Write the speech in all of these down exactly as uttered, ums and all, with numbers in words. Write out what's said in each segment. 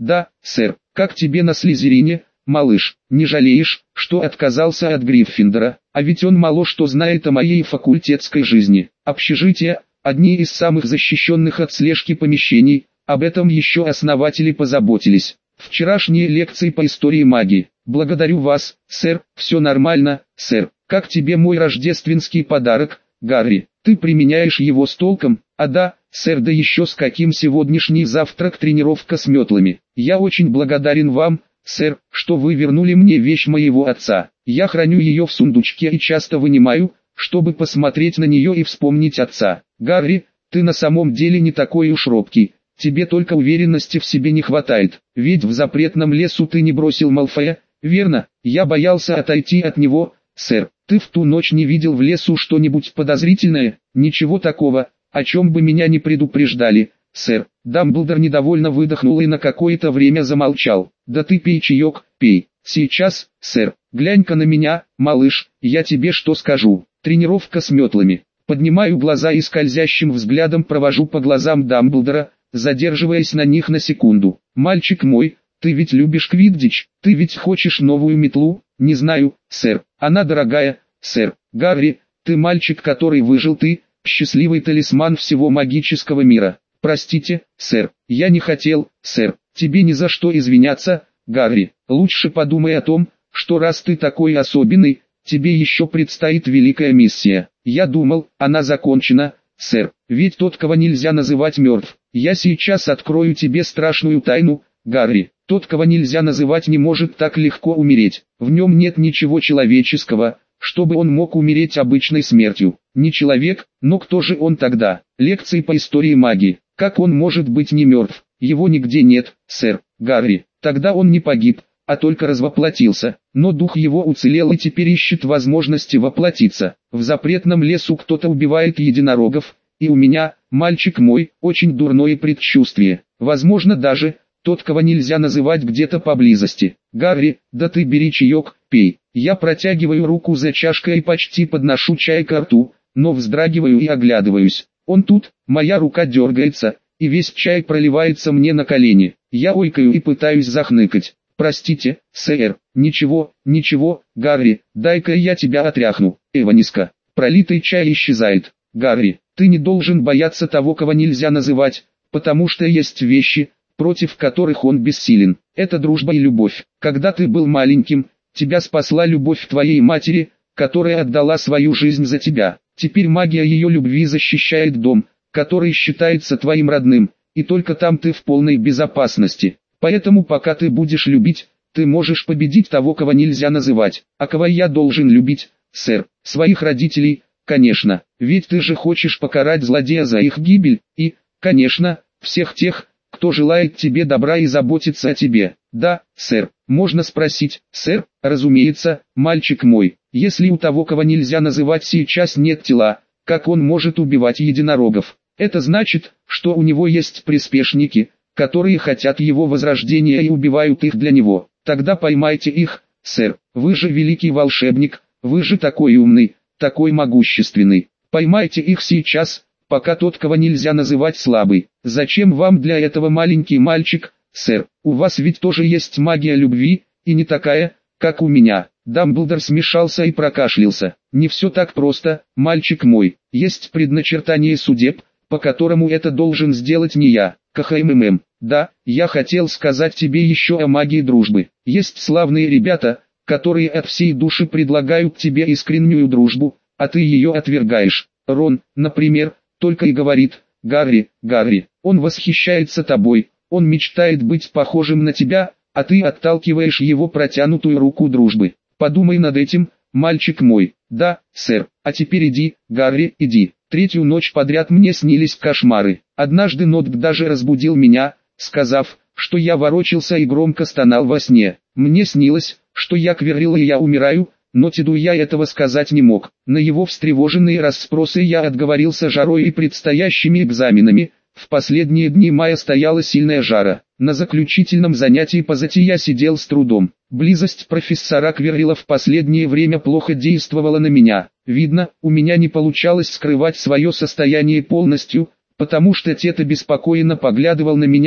Да, сэр. Как тебе на Слизерине, малыш? Не жалеешь, что отказался от Гриффиндора? А ведь он мало что знает о моей факультетской жизни. Общежитие – одни из самых защищенных от слежки помещений, об этом еще основатели позаботились. Вчерашние лекции по истории магии. Благодарю вас, сэр, все нормально, сэр. Как тебе мой рождественский подарок, Гарри? Ты применяешь его с толком? А да, сэр, да еще с каким сегодняшний завтрак тренировка с метлами. Я очень благодарен вам, сэр, что вы вернули мне вещь моего отца. Я храню ее в сундучке и часто вынимаю, чтобы посмотреть на нее и вспомнить отца. Гарри, ты на самом деле не такой уж робкий. Тебе только уверенности в себе не хватает, ведь в запретном лесу ты не бросил Малфоя, верно? Я боялся отойти от него, сэр. Ты в ту ночь не видел в лесу что-нибудь подозрительное? Ничего такого, о чем бы меня не предупреждали, сэр. Дамблдор недовольно выдохнул и на какое-то время замолчал. Да ты пей чаек, пей. Сейчас, сэр. Глянь-ка на меня, малыш, я тебе что скажу. Тренировка с метлами. Поднимаю глаза и скользящим взглядом провожу по глазам Дамблдора, задерживаясь на них на секунду. «Мальчик мой, ты ведь любишь квиддич, ты ведь хочешь новую метлу?» «Не знаю, сэр, она дорогая, сэр». «Гарри, ты мальчик, который выжил, ты, счастливый талисман всего магического мира». «Простите, сэр, я не хотел, сэр, тебе ни за что извиняться, Гарри. Лучше подумай о том, что раз ты такой особенный, тебе еще предстоит великая миссия. Я думал, она закончена, сэр, ведь тот, кого нельзя называть мертв. Я сейчас открою тебе страшную тайну, Гарри. Тот, кого нельзя называть, не может так легко умереть. В нем нет ничего человеческого, чтобы он мог умереть обычной смертью. Не человек, но кто же он тогда? Лекции по истории магии. Как он может быть не мертв? Его нигде нет, сэр, Гарри. Тогда он не погиб, а только развоплотился. Но дух его уцелел и теперь ищет возможности воплотиться. В запретном лесу кто-то убивает единорогов, и у меня, мальчик мой, очень дурное предчувствие. Возможно даже, тот, кого нельзя называть, где-то поблизости. Гарри, да ты бери чаек, пей. Я протягиваю руку за чашкой и почти подношу чай ко рту, но вздрагиваю и оглядываюсь. Он тут, моя рука дергается, и весь чай проливается мне на колени. Я ойкаю и пытаюсь захныкать. «Простите, сэр, ничего, ничего, Гарри, дай-ка я тебя отряхну». Эваниска. Пролитый чай исчезает. «Гарри, ты не должен бояться того, кого нельзя называть, потому что есть вещи, против которых он бессилен. Это дружба и любовь. Когда ты был маленьким, тебя спасла любовь твоей матери, которая отдала свою жизнь за тебя. Теперь магия ее любви защищает дом, который считается твоим родным, и только там ты в полной безопасности. Поэтому пока ты будешь любить, ты можешь победить того, кого нельзя называть. А кого я должен любить, сэр? Своих родителей, конечно, ведь ты же хочешь покарать злодея за их гибель, и, конечно, всех тех, кто желает тебе добра и заботится о тебе. Да, сэр, можно спросить, сэр? Разумеется, мальчик мой, если у того, кого нельзя называть, сейчас нет тела, как он может убивать единорогов? Это значит, что у него есть приспешники, которые хотят его возрождения и убивают их для него. Тогда поймайте их, сэр. Вы же великий волшебник, вы же такой умный, такой могущественный. Поймайте их сейчас, пока тот, кого нельзя называть, слабый. Зачем вам для этого маленький мальчик, сэр? У вас ведь тоже есть магия любви, и не такая, как у меня. Дамблдор смешался и прокашлялся. Не все так просто, мальчик мой. Есть предначертание судеб, по которому это должен сделать не я. КХММ. Да, я хотел сказать тебе еще о магии дружбы. Есть славные ребята, которые от всей души предлагают тебе искреннюю дружбу, а ты ее отвергаешь. Рон, например, только и говорит: «Гарри, Гарри». Он восхищается тобой, он мечтает быть похожим на тебя, а ты отталкиваешь его протянутую руку дружбы. Подумай над этим, мальчик мой. Да, сэр. А теперь иди, Гарри, иди. Третью ночь подряд мне снились кошмары. Однажды Нотк даже разбудил меня, сказав, что я ворочался и громко стонал во сне. Мне снилось, что я Квиррилл и я умираю, но Теду я этого сказать не мог. На его встревоженные расспросы я отговорился жарой и предстоящими экзаменами. В последние дни мая стояла сильная жара. На заключительном занятии по зати я сидел с трудом. Близость профессора Квиррилла в последнее время плохо действовала на меня. Видно, у меня не получалось скрывать свое состояние полностью, потому что Тед обеспокоенно поглядывал на меня,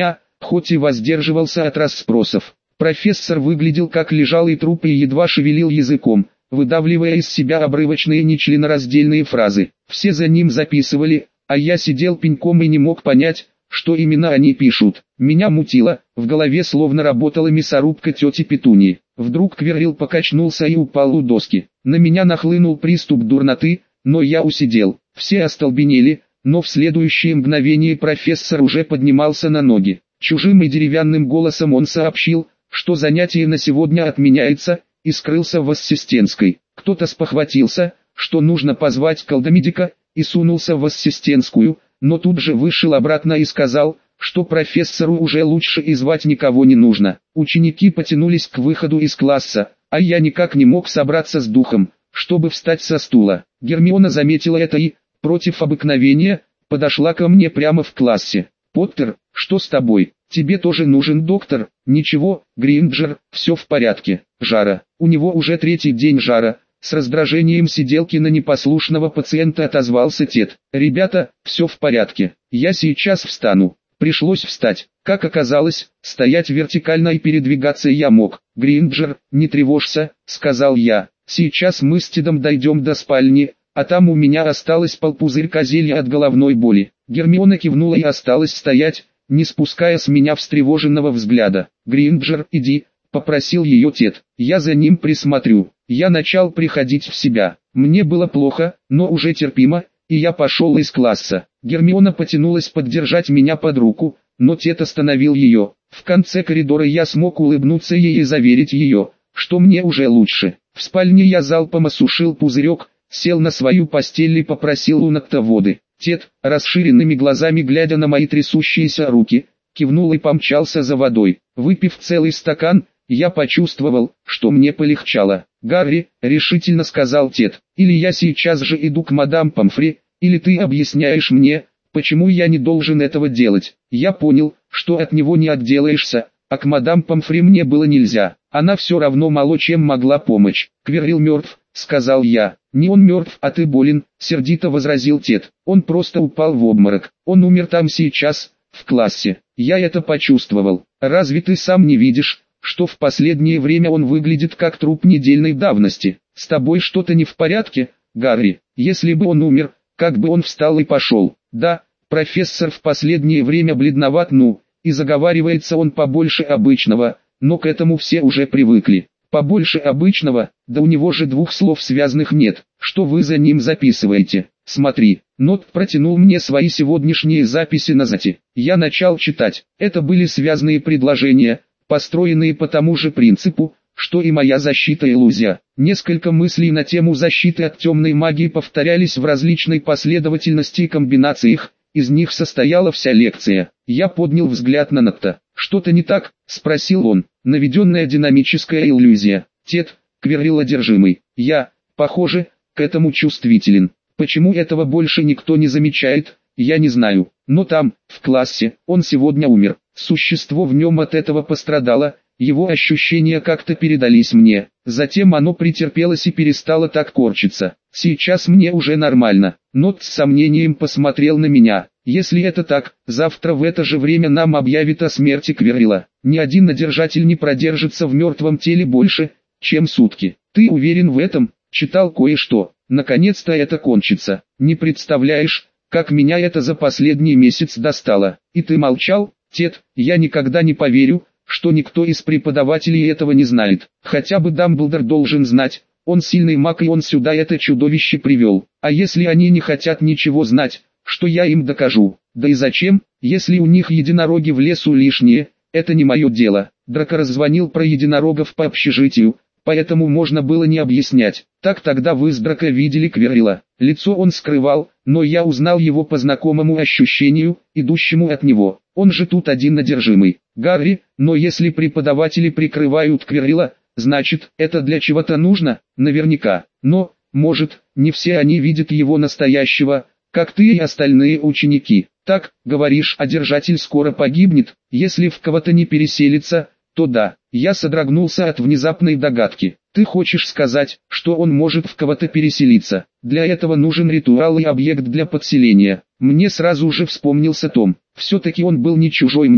хоть и воздерживался от расспросов. Профессор выглядел как лежалый труп и едва шевелил языком, выдавливая из себя обрывочные нечленораздельные фразы. Все за ним записывали, а я сидел пеньком и не мог понять, что именно они пишут. Меня мутило, в голове словно работала мясорубка тети Петуньи. Вдруг Квиррилл покачнулся и упал у доски. На меня нахлынул приступ дурноты, но я усидел. Все остолбенели, но в следующее мгновение профессор уже поднимался на ноги. Чужим и деревянным голосом он сообщил, что занятие на сегодня отменяется, и скрылся в ассистентской. Кто-то спохватился, что нужно позвать колдомедика, и сунулся в ассистентскую, но тут же вышел обратно и сказал, что профессору уже лучше и звать никого не нужно. Ученики потянулись к выходу из класса, а я никак не мог собраться с духом, чтобы встать со стула. Гермиона заметила это и, против обыкновения, подошла ко мне прямо в классе. «Поттер, что с тобой? Тебе тоже нужен доктор?» «Ничего, Гринджер, все в порядке. Жара. У него уже третий день жара». С раздражением сиделки на непослушного пациента отозвался Тед. «Ребята, все в порядке. Я сейчас встану». Пришлось встать. Как оказалось, стоять вертикально и передвигаться я мог. «Гринджер, не тревожься», — сказал я. «Сейчас мы с Тедом дойдем до спальни, а там у меня осталось полпузырька зелья от головной боли». Гермиона кивнула и осталась стоять, не спуская с меня встревоженного взгляда. «Гринджер, иди», — попросил ее Тед. «Я за ним присмотрю». Я начал приходить в себя. Мне было плохо, но уже терпимо, и я пошел из класса. Гермиона потянулась поддержать меня под руку, но Тед остановил ее. В конце коридора я смог улыбнуться ей и заверить ее, что мне уже лучше. В спальне я залпом осушил пузырек, сел на свою постель и попросил у Нокта воды. Тед, расширенными глазами глядя на мои трясущиеся руки, кивнул и помчался за водой. Выпив целый стакан, я почувствовал, что мне полегчало. «Гарри», — решительно сказал Тед, — «или я сейчас же иду к мадам Помфри, или ты объясняешь мне, почему я не должен этого делать». Я понял, что от него не отделаешься, а к мадам Помфри мне было нельзя. Она все равно мало чем могла помочь. «Квиррилл мертв», — сказал я. «Не он мертв, а ты болен», — сердито возразил Тед. «Он просто упал в обморок. Он умер там сейчас, в классе. Я это почувствовал. Разве ты сам не видишь, что в последнее время он выглядит как труп недельной давности? С тобой что-то не в порядке, Гарри? Если бы он умер, как бы он встал и пошел?» «Да, профессор в последнее время бледноват, ну, и заговаривается он побольше обычного, но к этому все уже привыкли». «Побольше обычного? Да у него же двух слов связанных нет. Что вы за ним записываете? Смотри». Нот протянул мне свои сегодняшние записи на зате. Я начал читать. Это были связанные предложения, построенные по тому же принципу, что и моя защита-иллюзия. Несколько мыслей на тему защиты от темной магии повторялись в различной последовательности и комбинациях, из них состояла вся лекция. Я поднял взгляд на Нокта. «Что-то не так?» — спросил он. «Наведенная динамическая иллюзия. Тед, Квиррилл одержимый. Я, похоже, к этому чувствителен. Почему этого больше никто не замечает, я не знаю. Но там, в классе, он сегодня умер. Существо в нем от этого пострадало, его ощущения как-то передались мне. Затем оно претерпелось и перестало так корчиться. Сейчас мне уже нормально». Нот с сомнением посмотрел на меня. «Если это так, завтра в это же время нам объявят о смерти Квиррилла. Ни один надержатель не продержится в мертвом теле больше, чем сутки. Ты уверен в этом? Читал кое-что. Наконец-то это кончится. Не представляешь, как меня это за последний месяц достало. И ты молчал, Тед? Я никогда не поверю, что никто из преподавателей этого не знает. Хотя бы Дамблдор должен знать. Он сильный маг, и он сюда это чудовище привел. А если они не хотят ничего знать, что я им докажу? Да и зачем, если у них единороги в лесу лишние? Это не мое дело». Драко раззвонил про единорогов по общежитию, поэтому можно было не объяснять. «Так тогда вы с Драко видели Квиррилла?» Лицо он скрывал, но я узнал его по знакомому ощущению, идущему от него. Он же тут один одержимый. «Гарри, но если преподаватели прикрывают Квиррилла, значит, это для чего-то нужно?» «Наверняка. Но, может, не все они видят его настоящего, как ты и остальные ученики. Так, говоришь, одержатель скоро погибнет, если в кого-то не переселится, то да». Я содрогнулся от внезапной догадки. «Ты хочешь сказать, что он может в кого-то переселиться? Для этого нужен ритуал и объект для подселения». Мне сразу же вспомнился Том. Все-таки он был не чужой мне,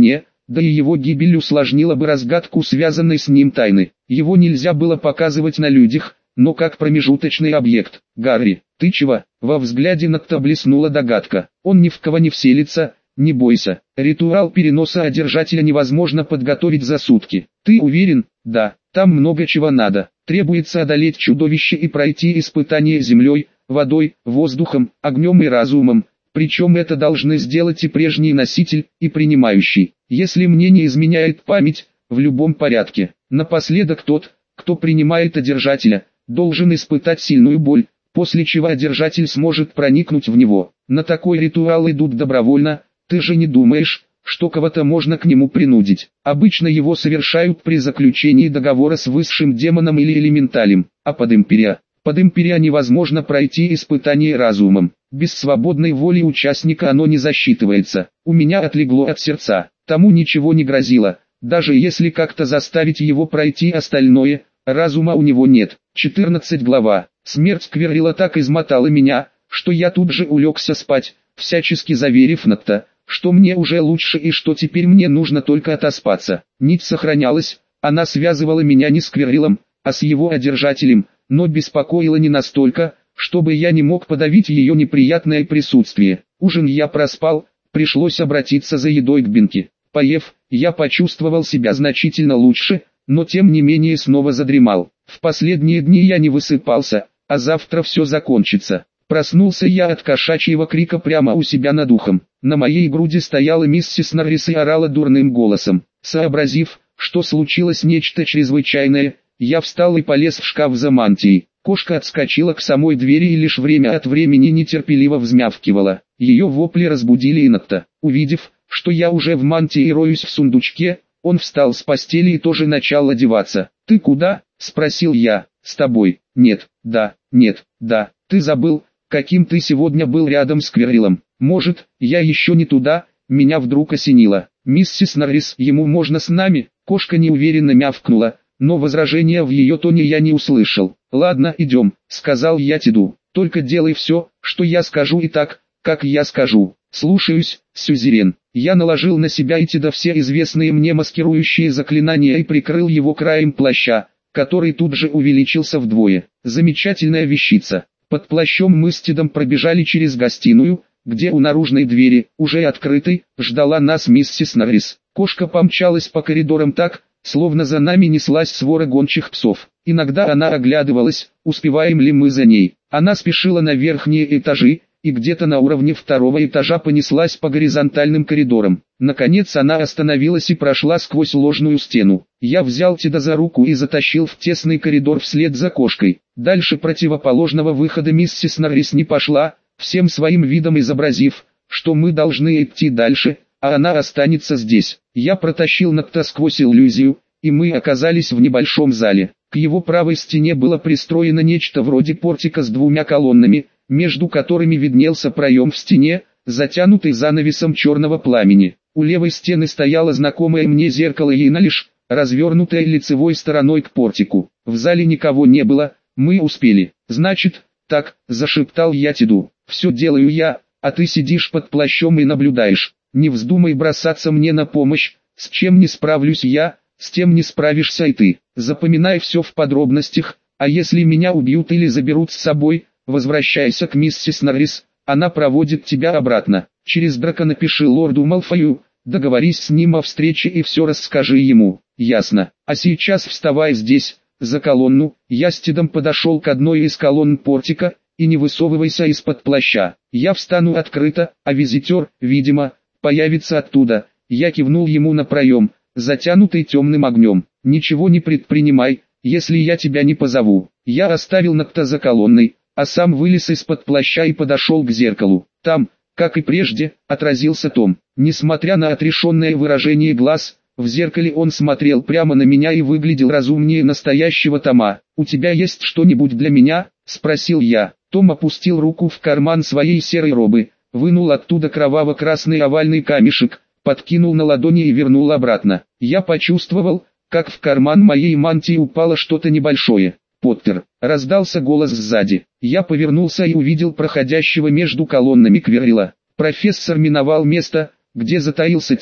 да и его гибель усложнила бы разгадку связанной с ним тайны. Его нельзя было показывать на людях, но как промежуточный объект. «Гарри, ты чего?» Во взгляде Нокта блеснула догадка. «Он ни в кого не вселится, не бойся. Ритуал переноса одержателя невозможно подготовить за сутки. Ты уверен?» «Да, там много чего надо. Требуется одолеть чудовище и пройти испытание землей, водой, воздухом, огнем и разумом. Причем это должны сделать и прежний носитель, и принимающий. Если мне не изменяет память, в любом порядке. Напоследок тот, кто принимает одержателя, должен испытать сильную боль, после чего одержатель сможет проникнуть в него. На такой ритуал идут добровольно, ты же не думаешь, что кого-то можно к нему принудить. Обычно его совершают при заключении договора с высшим демоном или элементалем, а под империя. Под империя невозможно пройти испытание разумом. Без свободной воли участника оно не засчитывается. У меня отлегло от сердца. Тому ничего не грозило, даже если как-то заставить его пройти остальное, разума у него нет. четырнадцатая глава. Смерть Квиррила так измотала меня, что я тут же улегся спать, всячески заверив Нокта, что мне уже лучше и что теперь мне нужно только отоспаться. Нить сохранялась, она связывала меня не с Квиррилом, а с его одержателем, но беспокоила не настолько, чтобы я не мог подавить ее неприятное присутствие. Ужин я проспал, пришлось обратиться за едой к Бинке. Поев, я почувствовал себя значительно лучше, но тем не менее снова задремал. В последние дни я не высыпался, а завтра все закончится. Проснулся я от кошачьего крика прямо у себя над ухом. На моей груди стояла миссис Норрис и орала дурным голосом. Сообразив, что случилось нечто чрезвычайное, я встал и полез в шкаф за мантией. Кошка отскочила к самой двери и лишь время от времени нетерпеливо взмявкивала. Ее вопли разбудили Инокта. Увидев, что я уже в мантии и роюсь в сундучке, он встал с постели и тоже начал одеваться. «Ты куда?» – спросил я. «С тобой». «Нет, да, нет, да. Ты забыл, каким ты сегодня был рядом с Квиррилом. Может, я еще не туда?» Меня вдруг осенило. «Миссис Норрис, ему можно с нами?» Кошка неуверенно мявкнула, но возражения в ее тоне я не услышал. «Ладно, идем», — сказал я Теду. «Только делай все, что я скажу и так, как я скажу». «Слушаюсь, сюзерен». Я наложил на себя и Теда все известные мне маскирующие заклинания и прикрыл его краем плаща, который тут же увеличился вдвое. Замечательная вещица. Под плащом мы с Тедом пробежали через гостиную, где у наружной двери, уже открытой, ждала нас миссис Норрис. Кошка помчалась по коридорам так, словно за нами неслась свора гончих псов. Иногда она оглядывалась, успеваем ли мы за ней. Она спешила на верхние этажи, и где-то на уровне второго этажа понеслась по горизонтальным коридорам. Наконец она остановилась и прошла сквозь ложную стену. Я взял Теда за руку и затащил в тесный коридор вслед за кошкой. Дальше противоположного выхода миссис Норрис не пошла, всем своим видом изобразив, что мы должны идти дальше, а она останется здесь. Я протащил Нокта сквозь иллюзию, и мы оказались в небольшом зале. К его правой стене было пристроено нечто вроде портика с двумя колоннами, между которыми виднелся проем в стене, затянутый занавесом черного пламени. У левой стены стояло знакомое мне зеркало Ейналиш, развернутое лицевой стороной к портику. В зале никого не было, мы успели. «Значит, так», — зашептал я Теду, — «все делаю я, а ты сидишь под плащом и наблюдаешь. Не вздумай бросаться мне на помощь, с чем не справлюсь я, с тем не справишься и ты. Запоминай все в подробностях, а если меня убьют или заберут с собой, возвращайся к миссис Норрис, она проводит тебя обратно. Через драка напиши лорду Малфою, договорись с ним о встрече и все расскажи ему». «Ясно. А сейчас вставай здесь, за колонну». Я с Тедом подошел к одной из колонн портика, и не высовывайся из-под плаща. Я встану открыто, а визитер, видимо, появится оттуда. Я кивнул ему на проем, затянутый темным огнем. «Ничего не предпринимай, если я тебя не позову». Я оставил Нокта за колонной, а сам вылез из-под плаща и подошел к зеркалу. Там, как и прежде, отразился Том. Несмотря на отрешенное выражение глаз, в зеркале он смотрел прямо на меня и выглядел разумнее настоящего Тома. «У тебя есть что-нибудь для меня?» – спросил я. Том опустил руку в карман своей серой робы, вынул оттуда кроваво-красный овальный камешек, подкинул на ладони и вернул обратно. Я почувствовал, как в карман моей мантии упало что-то небольшое. «Поттер!» — раздался голос сзади. Я повернулся и увидел проходящего между колоннами Квиррила. Профессор миновал место, где затаился Тед,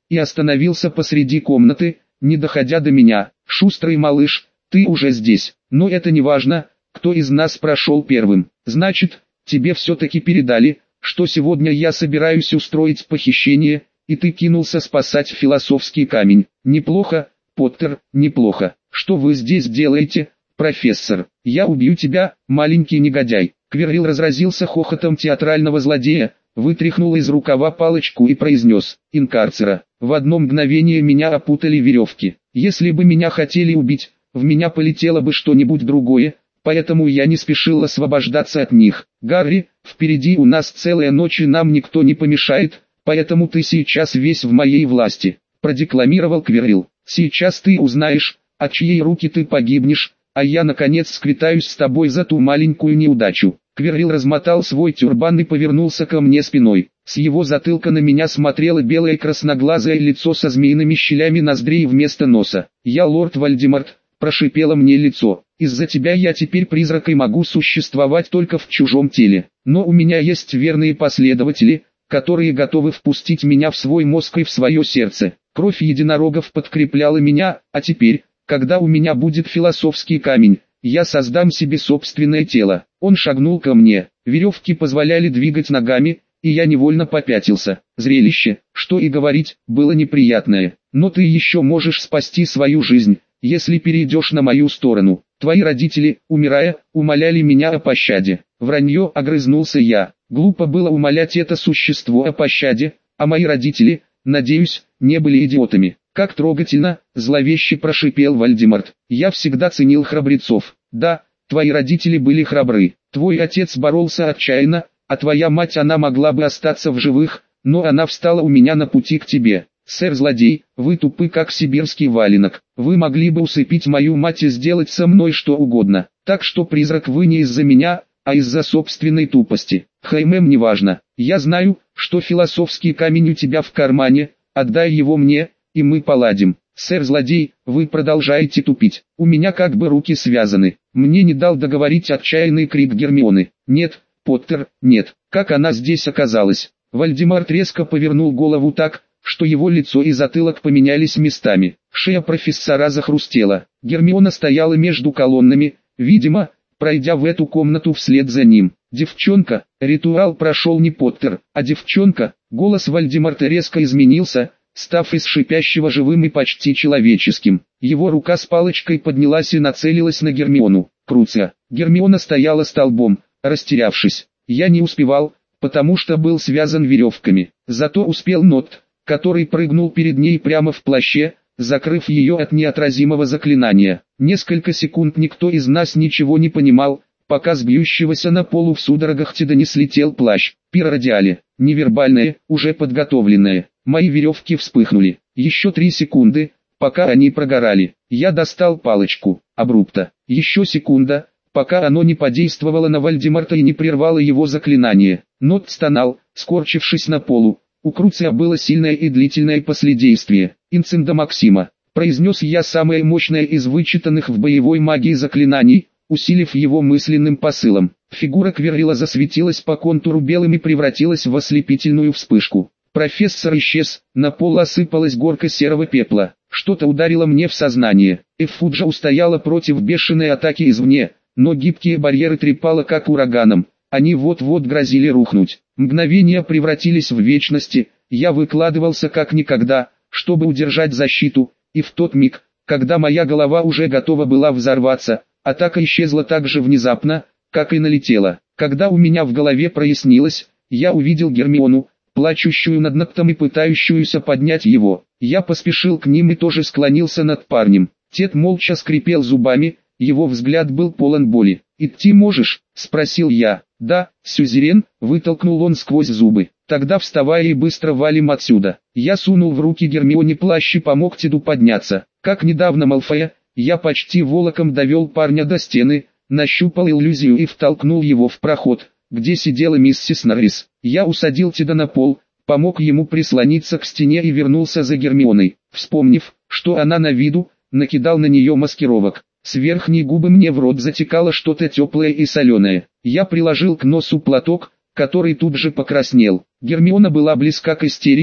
и остановился посреди комнаты, не доходя до меня. «Шустрый малыш, ты уже здесь, но это не важно, кто из нас прошел первым. Значит, тебе все-таки передали, что сегодня я собираюсь устроить похищение, и ты кинулся спасать философский камень. Неплохо, Поттер, неплохо. Что вы здесь делаете, профессор? Я убью тебя, маленький негодяй». Квиррелл разразился хохотом театрального злодея, вытряхнул из рукава палочку и произнес: «Инкарцера». В одно мгновение меня опутали веревки. Если бы меня хотели убить, в меня полетело бы что-нибудь другое, поэтому я не спешил освобождаться от них. «Гарри, впереди у нас целая ночь и нам никто не помешает, поэтому ты сейчас весь в моей власти», — продекламировал Квиррелл. «Сейчас ты узнаешь, от чьей руки ты погибнешь, а я наконец сквитаюсь с тобой за ту маленькую неудачу». Квиррелл размотал свой тюрбан и повернулся ко мне спиной. С его затылка на меня смотрело белое красноглазое лицо со змеиными щелями ноздрей вместо носа. «Я лорд Вальдемарт», — прошипело мне лицо. «Из-за тебя я теперь призрак и могу существовать только в чужом теле. Но у меня есть верные последователи, которые готовы впустить меня в свой мозг и в свое сердце. Кровь единорогов подкрепляла меня, а теперь, когда у меня будет философский камень, я создам себе собственное тело». Он шагнул ко мне, веревки позволяли двигать ногами, и я невольно попятился. Зрелище, что и говорить, было неприятное. «Но ты еще можешь спасти свою жизнь, если перейдешь на мою сторону. Твои родители, умирая, умоляли меня о пощаде». «Вранье», — огрызнулся я. «Глупо было умолять это существо о пощаде, а мои родители, надеюсь, не были идиотами». «Как трогательно», — зловеще прошипел Вальдемарт. «Я всегда ценил храбрецов. Да, твои родители были храбры. Твой отец боролся отчаянно, а твоя мать, она могла бы остаться в живых, но она встала у меня на пути к тебе. Сэр-злодей, вы тупы как сибирский валенок. Вы могли бы усыпить мою мать и сделать со мной что угодно. Так что, призрак, вы не из-за меня, а из-за собственной тупости. Хаймем, неважно. Я знаю, что философский камень у тебя в кармане, отдай его мне, и мы поладим». «Сэр-злодей, вы продолжаете тупить. У меня как бы руки связаны». Мне не дал договорить отчаянный крик Гермионы. «Нет, Поттер, нет. Как она здесь оказалась?» Вальдемарт резко повернул голову так, что его лицо и затылок поменялись местами. Шея профессора захрустела. Гермиона стояла между колоннами, видимо, пройдя в эту комнату вслед за ним. «Девчонка!» Ритуал прошел не Поттер, а девчонка. Голос Вальдемарта резко изменился, став из шипящего живым и почти человеческим. Его рука с палочкой поднялась и нацелилась на Гермиону. Круция. Гермиона стояла столбом, растерявшись. Я не успевал, потому что был связан веревками. Зато успел Нот, который прыгнул перед ней прямо в плаще, закрыв ее от неотразимого заклинания. Несколько секунд никто из нас ничего не понимал, пока с бьющегося на полу в судорогах Теда не слетел плащ. Пирорадиале, невербальное, уже подготовленное. Мои веревки вспыхнули. Еще три секунды, пока они прогорали. Я достал палочку, абрупта. Еще секунда, пока оно не подействовало на Вальдемарта и не прервало его заклинание. Нот стонал, скорчившись на полу. У Круция было сильное и длительное последействие. «Инцинда Максима», произнес я самое мощное из вычитанных в боевой магии заклинаний, усилив его мысленным посылом. Фигура Квиррелла засветилась по контуру белым и превратилась в ослепительную вспышку. Профессор исчез, на пол осыпалась горка серого пепла. Что-то ударило мне в сознание. Эффуджа устояла против бешеной атаки извне, но гибкие барьеры трепало как ураганом. Они вот-вот грозили рухнуть. Мгновения превратились в вечности, я выкладывался как никогда, чтобы удержать защиту, и в тот миг, когда моя голова уже готова была взорваться, атака исчезла так же внезапно, как и налетела. Когда у меня в голове прояснилось, я увидел Гермиону, плачущую над Ноктом и пытающуюся поднять его. Я поспешил к ним и тоже склонился над парнем. Тед молча скрипел зубами, его взгляд был полон боли. «Идти можешь?» – спросил я. «Да, сюзерен», – вытолкнул он сквозь зубы. «Тогда вставай и быстро валим отсюда». Я сунул в руки Гермионе плащ и помог Теду подняться. Как недавно Малфоя, я почти волоком довел парня до стены, нащупал иллюзию и втолкнул его в проход, где сидела миссис Норрис. Я усадил Теда на пол, помог ему прислониться к стене и вернулся за Гермионой. Вспомнив, что она на виду, накидал на нее маскировок. С верхней губы мне в рот затекало что-то теплое и соленое. Я приложил к носу платок, который тут же покраснел. Гермиона была близка к истерике,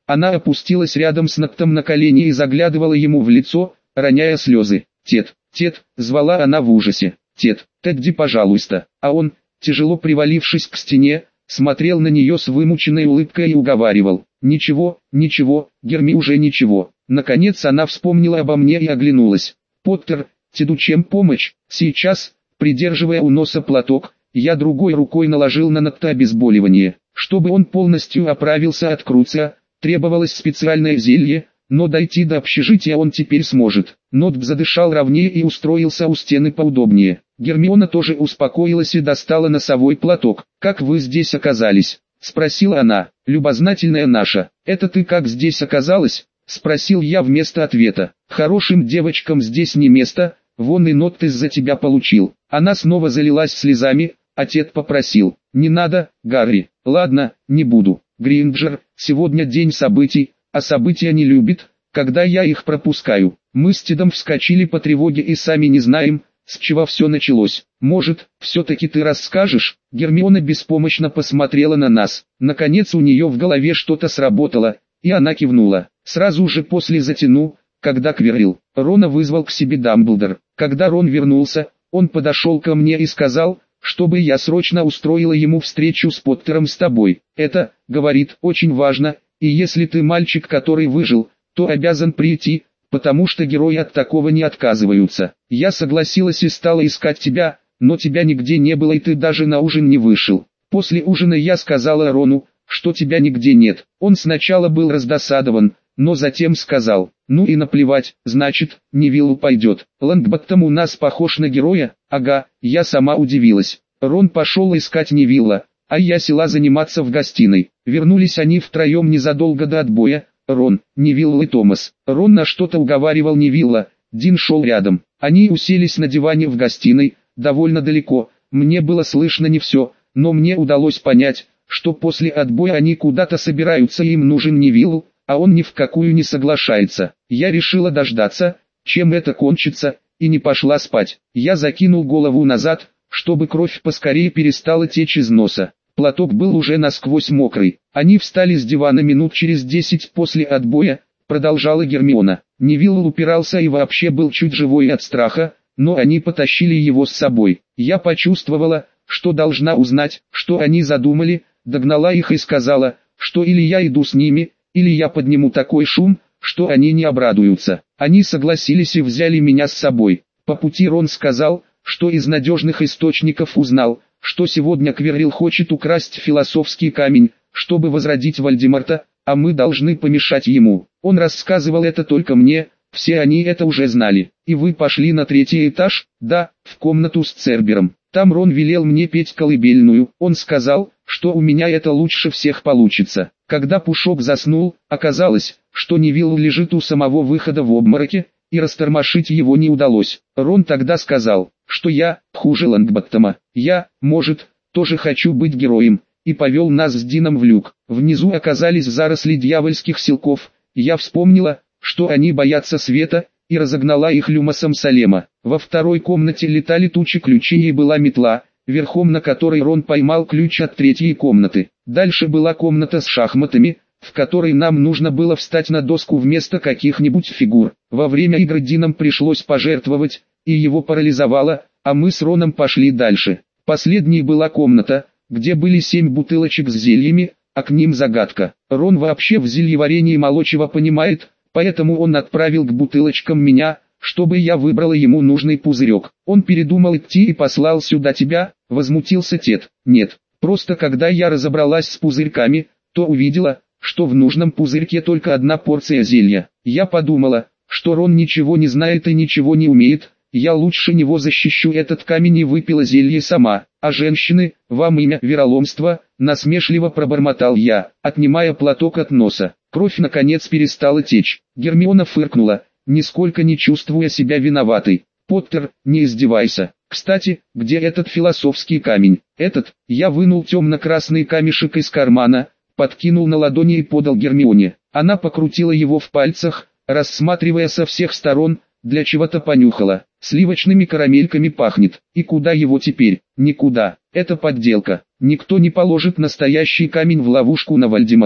Она опустилась рядом с Ноктом на колени и заглядывала ему в лицо, роняя слезы. «Тед, Тед», звала она в ужасе. «Тед, Тедди, пожалуйста». А он, тяжело привалившись к стене, смотрел на нее с вымученной улыбкой и уговаривал. «Ничего, ничего, Герми, уже ничего». Наконец она вспомнила обо мне и оглянулась. «Поттер, Теду чем помочь?» «Сейчас», придерживая у носа платок, я другой рукой наложил на Нокта обезболивание. Чтобы он полностью оправился от круца, требовалось специальное зелье, но дойти до общежития он теперь сможет. Нот задышал ровнее и устроился у стены поудобнее. Гермиона тоже успокоилась и достала носовой платок. «Как вы здесь оказались?» — спросила она. «Любознательная наша, это ты как здесь оказалась?» — спросил я вместо ответа. «Хорошим девочкам здесь не место, вон и Нот из-за тебя получил». Она снова залилась слезами, а Тед попросил. «Не надо, Гарри». «Ладно, не буду. Гринджер, сегодня день событий, а события не любит, когда я их пропускаю». Мы с Тедом вскочили по тревоге и сами не знаем, с чего все началось. «Может, все-таки ты расскажешь?» Гермиона беспомощно посмотрела на нас. Наконец у нее в голове что-то сработало, и она кивнула. Сразу же после затяну, когда Квиррилл Рона вызвал к себе Дамблдор. Когда Рон вернулся, он подошел ко мне и сказал, чтобы я срочно устроила ему встречу с Поттером с тобой. «Это, — говорит, — очень важно, и если ты мальчик, который выжил, то обязан прийти, потому что герои от такого не отказываются». Я согласилась и стала искать тебя, но тебя нигде не было и ты даже на ужин не вышел. После ужина я сказала Рону, что тебя нигде нет. Он сначала был раздосадован, но затем сказал: «Ну и наплевать, значит, Невиллу пойдет. Лонгботтом у нас похож на героя». «Ага», я сама удивилась. Рон пошел искать Невилла, а я села заниматься в гостиной. Вернулись они втроем незадолго до отбоя. Рон, Невилл и Томас. Рон на что-то уговаривал Невилла, Дин шел рядом. Они уселись на диване в гостиной, довольно далеко. Мне было слышно не все, но мне удалось понять, что после отбоя они куда-то собираются и им нужен Невилл, а он ни в какую не соглашается. Я решила дождаться, чем это кончится, и не пошла спать. Я закинул голову назад, чтобы кровь поскорее перестала течь из носа. Платок был уже насквозь мокрый. Они встали с дивана минут через десять после отбоя, продолжала Гермиона. Невилл упирался и вообще был чуть живой от страха, но они потащили его с собой. Я почувствовала, что должна узнать, что они задумали, догнала их и сказала, что или я иду с ними, или я подниму такой шум, что они не обрадуются. Они согласились и взяли меня с собой. По пути Рон сказал, что из надежных источников узнал, что сегодня Квиррилл хочет украсть философский камень, чтобы возродить Вальдеморта, а мы должны помешать ему. Он рассказывал это только мне, все они это уже знали. И вы пошли на третий этаж? Да, в комнату с Цербером. Там Рон велел мне петь колыбельную. Он сказал, что у меня это лучше всех получится. Когда Пушок заснул, оказалось, что Невилл лежит у самого выхода в обмороке, и растормошить его не удалось. Рон тогда сказал, что я, хуже Лонгботтома, я, может, тоже хочу быть героем, и повел нас с Дином в люк. Внизу оказались заросли дьявольских силков, я вспомнила, что они боятся света, и разогнала их люмосом Салема. Во второй комнате летали тучи ключей и была метла, верхом на которой Рон поймал ключ от третьей комнаты. Дальше была комната с шахматами, в которой нам нужно было встать на доску вместо каких-нибудь фигур. Во время игры Дином пришлось пожертвовать, и его парализовало, а мы с Роном пошли дальше. Последней была комната, где были семь бутылочек с зельями, а к ним загадка. Рон вообще в зельеварении молочего понимает, поэтому он отправил к бутылочкам меня, чтобы я выбрала ему нужный пузырек. Он передумал идти и послал сюда тебя, возмутился Тед. Нет, просто когда я разобралась с пузырьками, то увидела, что в нужном пузырьке только одна порция зелья. Я подумала, что Рон ничего не знает и ничего не умеет, я лучше него защищу этот камень и выпила зелье сама. А женщины, вам имя вероломство, насмешливо пробормотал я, отнимая платок от носа. Кровь наконец перестала течь. Гермиона фыркнула, нисколько не чувствуя себя виноватой. Поттер, не издевайся. Кстати, где этот философский камень? Этот, я вынул темно-красный камешек из кармана, подкинул на ладони и подал Гермионе. Она покрутила его в пальцах, рассматривая со всех сторон, для чего-то понюхала. Сливочными карамельками пахнет. И куда его теперь? Никуда. Это подделка. Никто не положит настоящий камень в ловушку на Вальдеморта.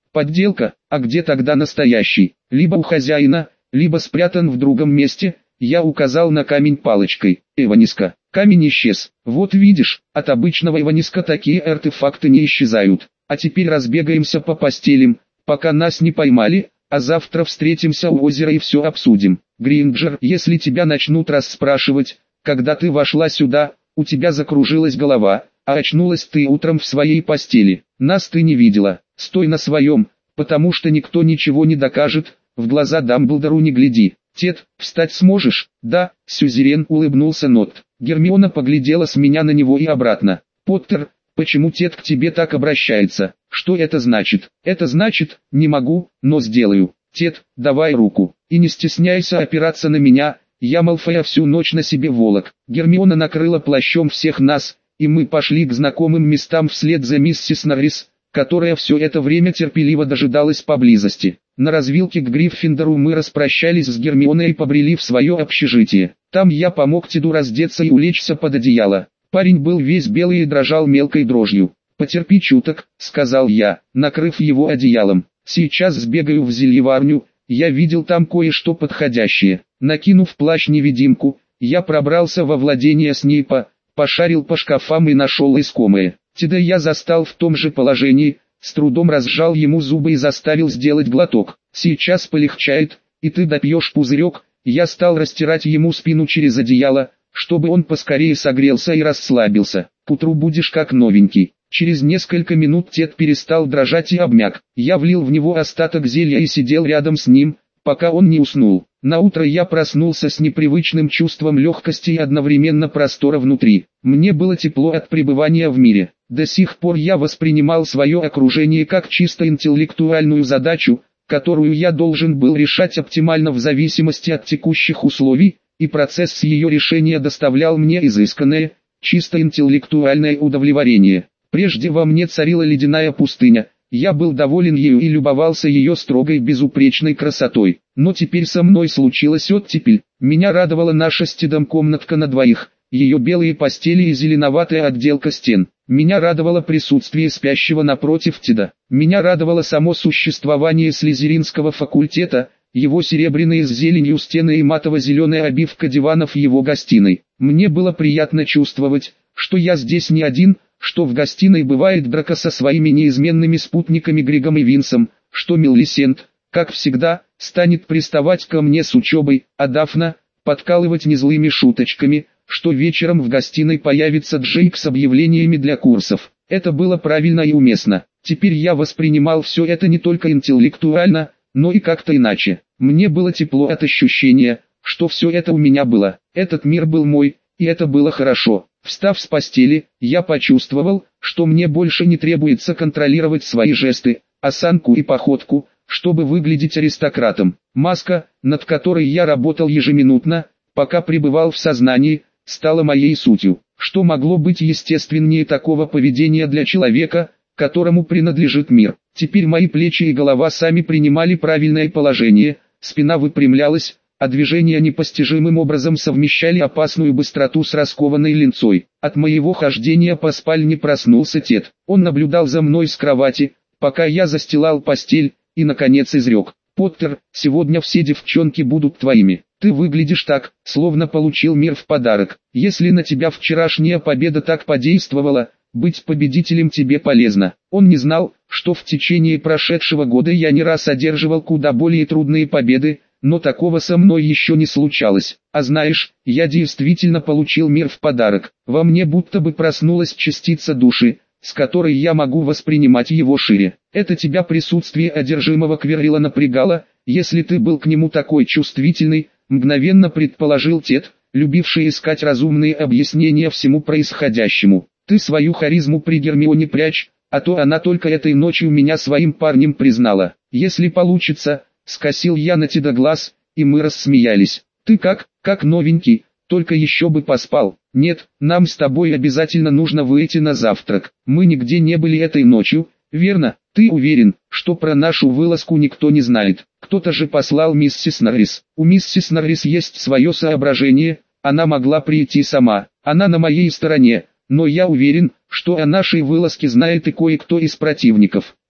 Подделка, а где тогда настоящий? Либо у хозяина, либо спрятан в другом месте. Я указал на камень палочкой. Иваниска. Камень исчез. Вот видишь, от обычного Иваниска такие артефакты не исчезают. А теперь разбегаемся по постелям, пока нас не поймали, а завтра встретимся у озера и все обсудим. Гринджер, если тебя начнут расспрашивать, когда ты вошла сюда, у тебя закружилась голова, а очнулась ты утром в своей постели. Нас ты не видела. Стой на своем, потому что никто ничего не докажет, в глаза Дамблдору не гляди. Тед, встать сможешь? Да, сюзерен, улыбнулся Нот. Гермиона поглядела с меня на него и обратно. Поттер, почему Тед к тебе так обращается? Что это значит? Это значит, не могу, но сделаю. Тед, давай руку. И не стесняйся опираться на меня, я Малфоя всю ночь на себе волок. Гермиона накрыла плащом всех нас, и мы пошли к знакомым местам вслед за миссис Норрис, которая все это время терпеливо дожидалась поблизости. На развилке к Гриффиндору мы распрощались с Гермионой и побрели в свое общежитие. Там я помог Теду раздеться и улечься под одеяло. Парень был весь белый и дрожал мелкой дрожью. «Потерпи чуток», — сказал я, накрыв его одеялом. «Сейчас сбегаю в зельеварню, я видел там кое-что подходящее». Накинув плащ-невидимку, я пробрался во владение Снейпа, пошарил по шкафам и нашел искомое. Теда я застал в том же положении, с трудом разжал ему зубы и заставил сделать глоток. «Сейчас полегчает, и ты допьешь пузырек». Я стал растирать ему спину через одеяло, чтобы он поскорее согрелся и расслабился. «К утру будешь как новенький». Через несколько минут Тед перестал дрожать и обмяк. Я влил в него остаток зелья и сидел рядом с ним, пока он не уснул. Наутро я проснулся с непривычным чувством легкости и одновременно простора внутри. Мне было тепло от пребывания в мире. До сих пор я воспринимал свое окружение как чисто интеллектуальную задачу, которую я должен был решать оптимально в зависимости от текущих условий, и процесс ее решения доставлял мне изысканное, чисто интеллектуальное удовлетворение. Прежде во мне царила ледяная пустыня, я был доволен ею и любовался ее строгой безупречной красотой. Но теперь со мной случилась оттепель, меня радовала наша с Тедом комнатка на двоих, ее белые постели и зеленоватая отделка стен. Меня радовало присутствие спящего напротив Теда. Меня радовало само существование слизеринского факультета, его серебряные с зеленью стены и матово-зеленая обивка диванов в его гостиной. Мне было приятно чувствовать, что я здесь не один, что в гостиной бывает Драко со своими неизменными спутниками Григом и Винсом, что Милисент, как всегда, станет приставать ко мне с учебой, а Дафна – подкалывать незлыми шуточками, что вечером в гостиной появится Джейк с объявлениями для курсов. Это было правильно и уместно. Теперь я воспринимал все это не только интеллектуально, но и как-то иначе. Мне было тепло от ощущения, что все это у меня было. Этот мир был мой, и это было хорошо. Встав с постели, я почувствовал, что мне больше не требуется контролировать свои жесты, осанку и походку, чтобы выглядеть аристократом. Маска, над которой я работал ежеминутно, пока пребывал в сознании, стала моей сутью. Что могло быть естественнее такого поведения для человека, которому принадлежит мир? Теперь мои плечи и голова сами принимали правильное положение, спина выпрямлялась, а движения непостижимым образом совмещали опасную быстроту с раскованной линцой. От моего хождения по спальне проснулся Тед. Он наблюдал за мной с кровати, пока я застилал постель, и наконец изрек: «Поттер, сегодня все девчонки будут твоими. Ты выглядишь так, словно получил мир в подарок. Если на тебя вчерашняя победа так подействовала, быть победителем тебе полезно». Он не знал, что в течение прошедшего года я не раз одерживал куда более трудные победы, но такого со мной еще не случалось. А знаешь, я действительно получил мир в подарок. Во мне будто бы проснулась частица души, с которой я могу воспринимать его шире. Это тебя присутствие одержимого Квиррила напрягало, если ты был к нему такой чувствительный, мгновенно предположил Тед, любивший искать разумные объяснения всему происходящему. Ты свою харизму при Гермионе прячь, а то она только этой ночью меня своим парнем признала. Если получится... Скосил я на Теда глаз, и мы рассмеялись. «Ты как, как новенький, только еще бы поспал». «Нет, нам с тобой обязательно нужно выйти на завтрак. Мы нигде не были этой ночью, верно? Ты уверен, что про нашу вылазку никто не знает? Кто-то же послал миссис Норрис. У миссис Норрис есть свое соображение, она могла прийти сама. Она на моей стороне, но я уверен, что о нашей вылазке знает и кое-кто из противников.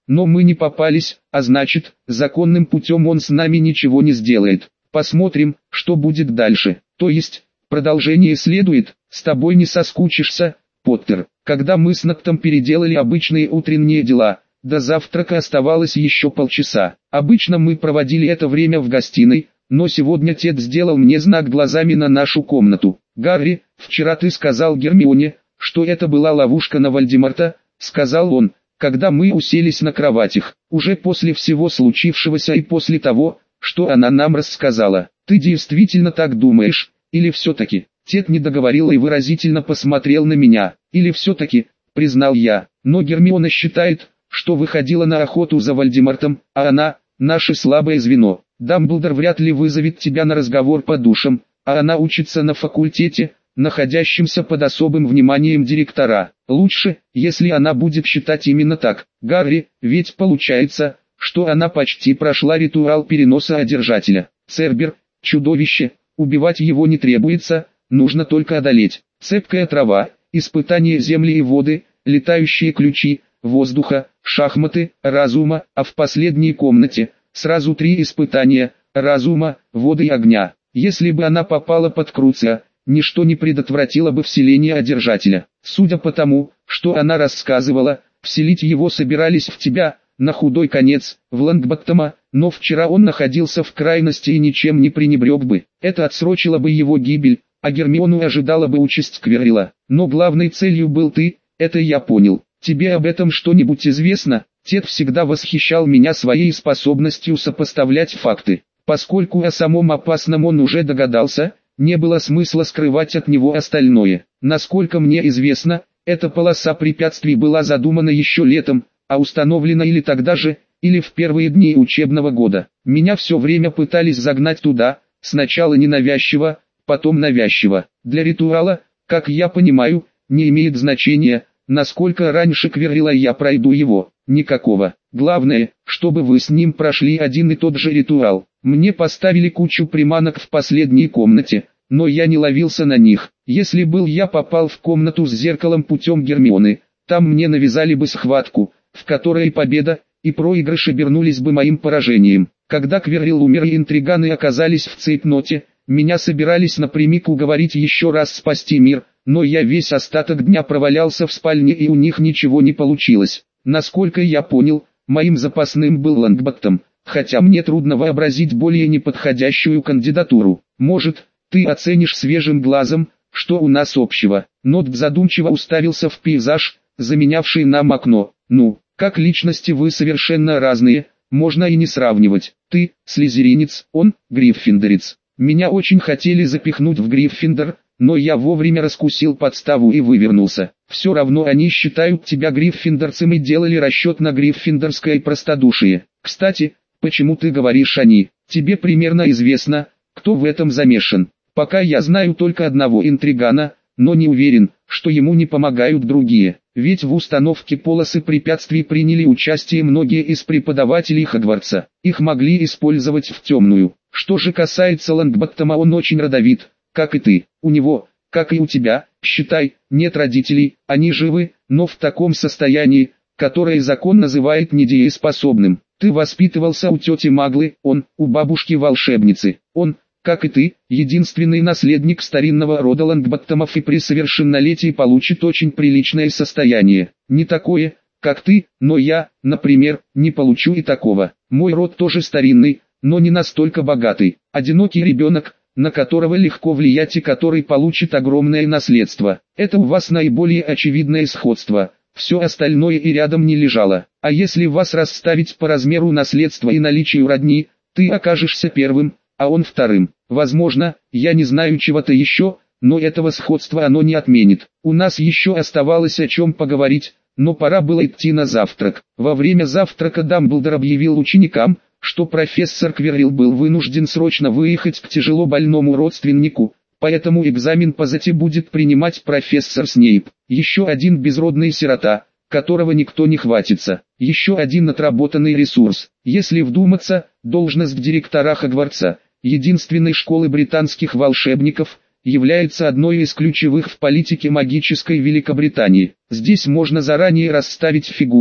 но мы не попались, а значит, законным путем он с нами ничего не сделает. Посмотрим, что будет дальше. То есть, продолжение следует, с тобой не соскучишься, Поттер. Когда мы с Ноктом переделали обычные утренние дела, до завтрака оставалось еще полчаса. Обычно мы проводили это время в гостиной, но сегодня Тед сделал мне знак глазами на нашу комнату. «Гарри, вчера ты сказал Гермионе, что это была ловушка на Вольдеморта», — сказал он, когда мы уселись на кроватях. «Уже после всего случившегося и после того, что она нам рассказала. Ты действительно так думаешь, или все-таки?» Тед не договорил и выразительно посмотрел на меня. «Или все-таки», — признал я, — «но Гермиона считает, что выходила на охоту за Вольдемортом, а она — наше слабое звено. Дамблдор вряд ли вызовет тебя на разговор по душам, а она учится на факультете, находящемся под особым вниманием директора. Лучше, если она будет считать именно так. Гарри, ведь получается, что она почти прошла ритуал переноса одержателя. Цербер — чудовище, убивать его не требуется, нужно только одолеть. Цепкая трава, испытание земли и воды, летающие ключи, воздуха, шахматы, разума, а в последней комнате — сразу три испытания, разума, воды и огня. Если бы она попала под Круция, ничто не предотвратило бы вселение одержателя. Судя по тому, что она рассказывала, вселить его собирались в тебя, на худой конец, в Лонгботтома, но вчера он находился в крайности и ничем не пренебрег бы. Это отсрочило бы его гибель, а Гермиону ожидала бы участь Квиррелла. Но главной целью был ты, это я понял. Тебе об этом что-нибудь известно? Тед всегда восхищал меня своей способностью сопоставлять факты. Поскольку о самом опасном он уже догадался, не было смысла скрывать от него остальное. Насколько мне известно, эта полоса препятствий была задумана еще летом, а установлена или тогда же, или в первые дни учебного года. Меня все время пытались загнать туда, сначала ненавязчиво, потом навязчиво. Для ритуала, как я понимаю, не имеет значения, насколько раньше Квиррелла я пройду его. Никакого. Главное, чтобы вы с ним прошли один и тот же ритуал. Мне поставили кучу приманок в последней комнате, но я не ловился на них. Если был я попал в комнату с зеркалом путем Гермионы, там мне навязали бы схватку, в которой победа и проигрыш обернулись бы моим поражением. Когда Квиррелл умер и интриганы оказались в цейтноте, меня собирались напрямик уговорить еще раз спасти мир, но я весь остаток дня провалялся в спальне и у них ничего не получилось. Насколько я понял, моим запасным был Лонгботтом, хотя мне трудно вообразить более неподходящую кандидатуру. Может, ты оценишь свежим глазом, что у нас общего. Нот задумчиво уставился в пейзаж, заменявший нам окно. Ну, как личности вы совершенно разные, можно и не сравнивать. Ты — слизеринец, он — гриффиндорец. Меня очень хотели запихнуть в Гриффиндор, но я вовремя раскусил подставу и вывернулся. Все равно они считают тебя гриффиндорцем и делали расчет на гриффиндорское простодушие. Кстати, почему ты говоришь «они»? Тебе примерно известно, кто в этом замешан. Пока я знаю только одного интригана, но не уверен, что ему не помогают другие. Ведь в установке полосы препятствий приняли участие многие из преподавателей Хогвартса. Их могли использовать в темную. Что же касается Лонгботтома, он очень родовит, как и ты. У него, как и у тебя, считай, нет родителей, они живы, но в таком состоянии, которое закон называет недееспособным. Ты воспитывался у тети Маглы, он, у бабушки-волшебницы. Он, как и ты, единственный наследник старинного рода Лонгботтомов и при совершеннолетии получит очень приличное состояние. Не такое, как ты, но я, например, не получу и такого. Мой род тоже старинный, но не настолько богатый. Одинокий ребенок, на которого легко влиять и который получит огромное наследство. Это у вас наиболее очевидное сходство. Все остальное и рядом не лежало. А если вас расставить по размеру наследства и наличию родни, ты окажешься первым, а он вторым. Возможно, я не знаю чего-то еще, но этого сходства оно не отменит. У нас еще оставалось о чем поговорить, но пора было идти на завтрак. Во время завтрака Дамблдор объявил ученикам, что профессор Квиррелл был вынужден срочно выехать к тяжело больному родственнику, поэтому экзамен по зате будет принимать профессор Снейп. Еще один безродный сирота, которого никто не хватится. Еще один отработанный ресурс. Если вдуматься, должность директора Хогвартса, единственной школы британских волшебников, является одной из ключевых в политике магической Великобритании. Здесь можно заранее расставить фигуры,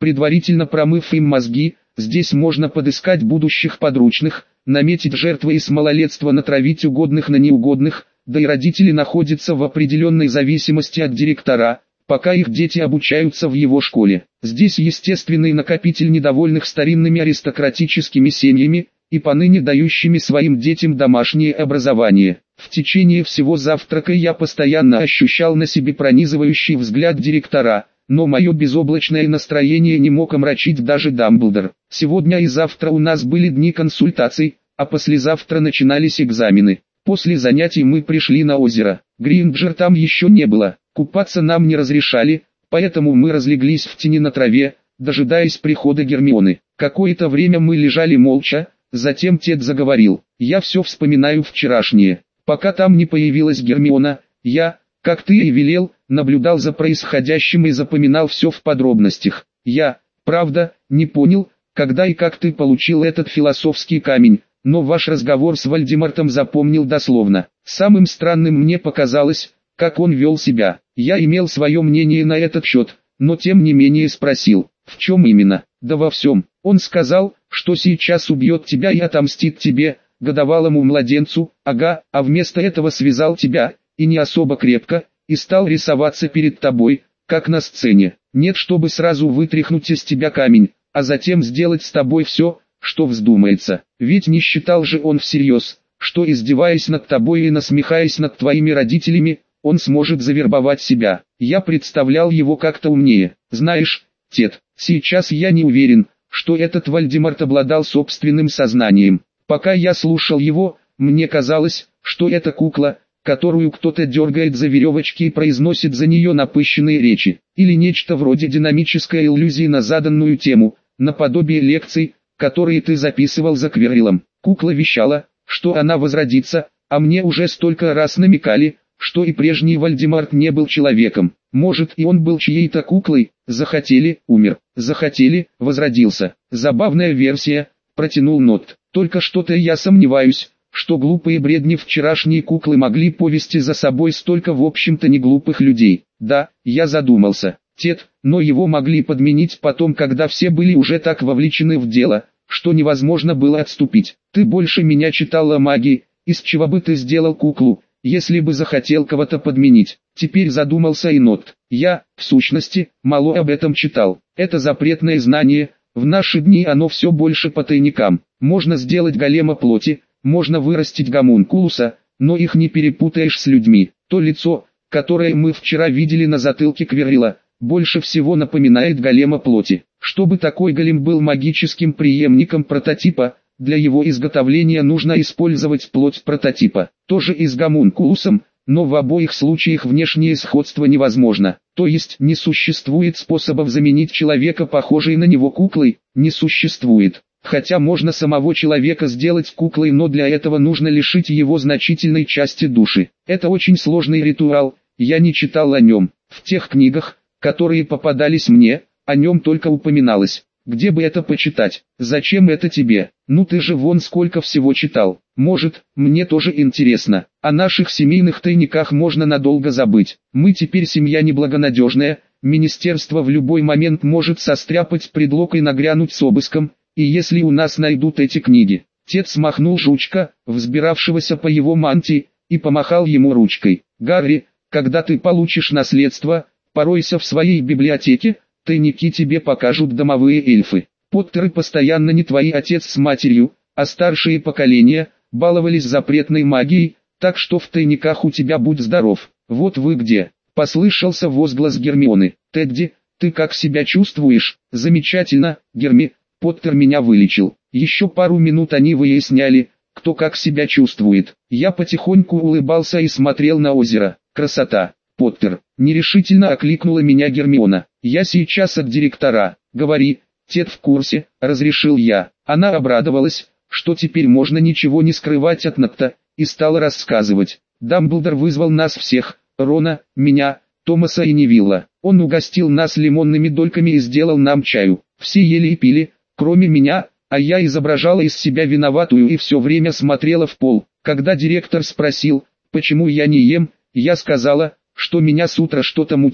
предварительно промыв им мозги. Здесь можно подыскать будущих подручных, наметить жертвы и с малолетства натравить угодных на неугодных, да и родители находятся в определенной зависимости от директора, пока их дети обучаются в его школе. Здесь естественный накопитель недовольных старинными аристократическими семьями, и поныне дающими своим детям домашнее образование. В течение всего завтрака я постоянно ощущал на себе пронизывающий взгляд директора, но мое безоблачное настроение не мог омрачить даже Дамблдор. Сегодня и завтра у нас были дни консультаций, а послезавтра начинались экзамены. После занятий мы пришли на озеро. Гринджер там еще не было, купаться нам не разрешали, поэтому мы разлеглись в тени на траве, дожидаясь прихода Гермионы. Какое-то время мы лежали молча, затем Тед заговорил. «Я все вспоминаю вчерашнее. Пока там не появилась Гермиона, я, как ты и велел, наблюдал за происходящим и запоминал все в подробностях. Я, правда, не понял, когда и как ты получил этот философский камень, но ваш разговор с Вальдемортом запомнил дословно. Самым странным мне показалось, как он вел себя. Я имел свое мнение на этот счет, но тем не менее спросил, в чем именно? Да во всем. Он сказал, что сейчас убьет тебя и отомстит тебе, годовалому младенцу, ага, а вместо этого связал тебя, и не особо крепко, и стал рисоваться перед тобой, как на сцене. Нет, чтобы сразу вытряхнуть из тебя камень, а затем сделать с тобой все, что вздумается. Ведь не считал же он всерьез, что издеваясь над тобой и насмехаясь над твоими родителями, он сможет завербовать себя. Я представлял его как-то умнее. Знаешь, Тед, сейчас я не уверен, что этот Вальдеморт обладал собственным сознанием. Пока я слушал его, мне казалось, что это кукла, которую кто-то дергает за веревочки и произносит за нее напыщенные речи, или нечто вроде динамической иллюзии на заданную тему, наподобие лекций, которые ты записывал за Квирриллом. Кукла вещала, что она возродится, а мне уже столько раз намекали, что и прежний Вальдеморт не был человеком. Может, и он был чьей-то куклой, захотели, умер, захотели, возродился. Забавная версия, протянул Нот. Только что-то я сомневаюсь, что глупые бредни вчерашней куклы могли повести за собой столько в общем-то не глупых людей. Да, я задумался, Тед, но его могли подменить потом, когда все были уже так вовлечены в дело, что невозможно было отступить. Ты больше меня читал о магии, из чего бы ты сделал куклу, если бы захотел кого-то подменить. Теперь задумался и Нот. Я, в сущности, мало об этом читал. Это запретное знание, в наши дни оно все больше по тайникам. Можно сделать голема плоти, можно вырастить гомункулуса, но их не перепутаешь с людьми. То лицо, которое мы вчера видели на затылке Квиррилла, больше всего напоминает голема плоти. Чтобы такой голем был магическим преемником прототипа, для его изготовления нужно использовать плоть прототипа. Тоже и с гомункулусом, но в обоих случаях внешнее сходство невозможно. То есть не существует способов заменить человека, похожий на него куклой, не существует. Хотя можно самого человека сделать куклой, но для этого нужно лишить его значительной части души. Это очень сложный ритуал, я не читал о нем. В тех книгах, которые попадались мне, о нем только упоминалось. Где бы это почитать? Зачем это тебе? Ну ты же вон сколько всего читал. Может, мне тоже интересно. О наших семейных тайниках можно надолго забыть. Мы теперь семья неблагонадежная, министерство в любой момент может состряпать предлог и нагрянуть с обыском, и если у нас найдут эти книги. Тед смахнул жучка, взбиравшегося по его мантии, и помахал ему ручкой. Гарри, когда ты получишь наследство, поройся в своей библиотеке, тайники тебе покажут домовые эльфы. Поттеры постоянно не твои отец с матерью, а старшие поколения, баловались запретной магией, так что в тайниках у тебя будь здоров. Вот вы где. Послышался возглас Гермионы. Тедди, ты как себя чувствуешь? Замечательно, Герми, Поттер меня вылечил. Еще пару минут они выясняли, кто как себя чувствует. Я потихоньку улыбался и смотрел на озеро. Красота. Поттер, нерешительно окликнула меня Гермиона. Я сейчас от директора. Говори, Тед в курсе, разрешил я. Она обрадовалась, что теперь можно ничего не скрывать от Нотта, и стала рассказывать. Дамблдор вызвал нас всех, Рона, меня, Томаса и Невилла. Он угостил нас лимонными дольками и сделал нам чаю. Все ели и пили, кроме меня, а я изображала из себя виноватую и все время смотрела в пол. Когда директор спросил, почему я не ем, я сказала, что меня с утра что-то мутит,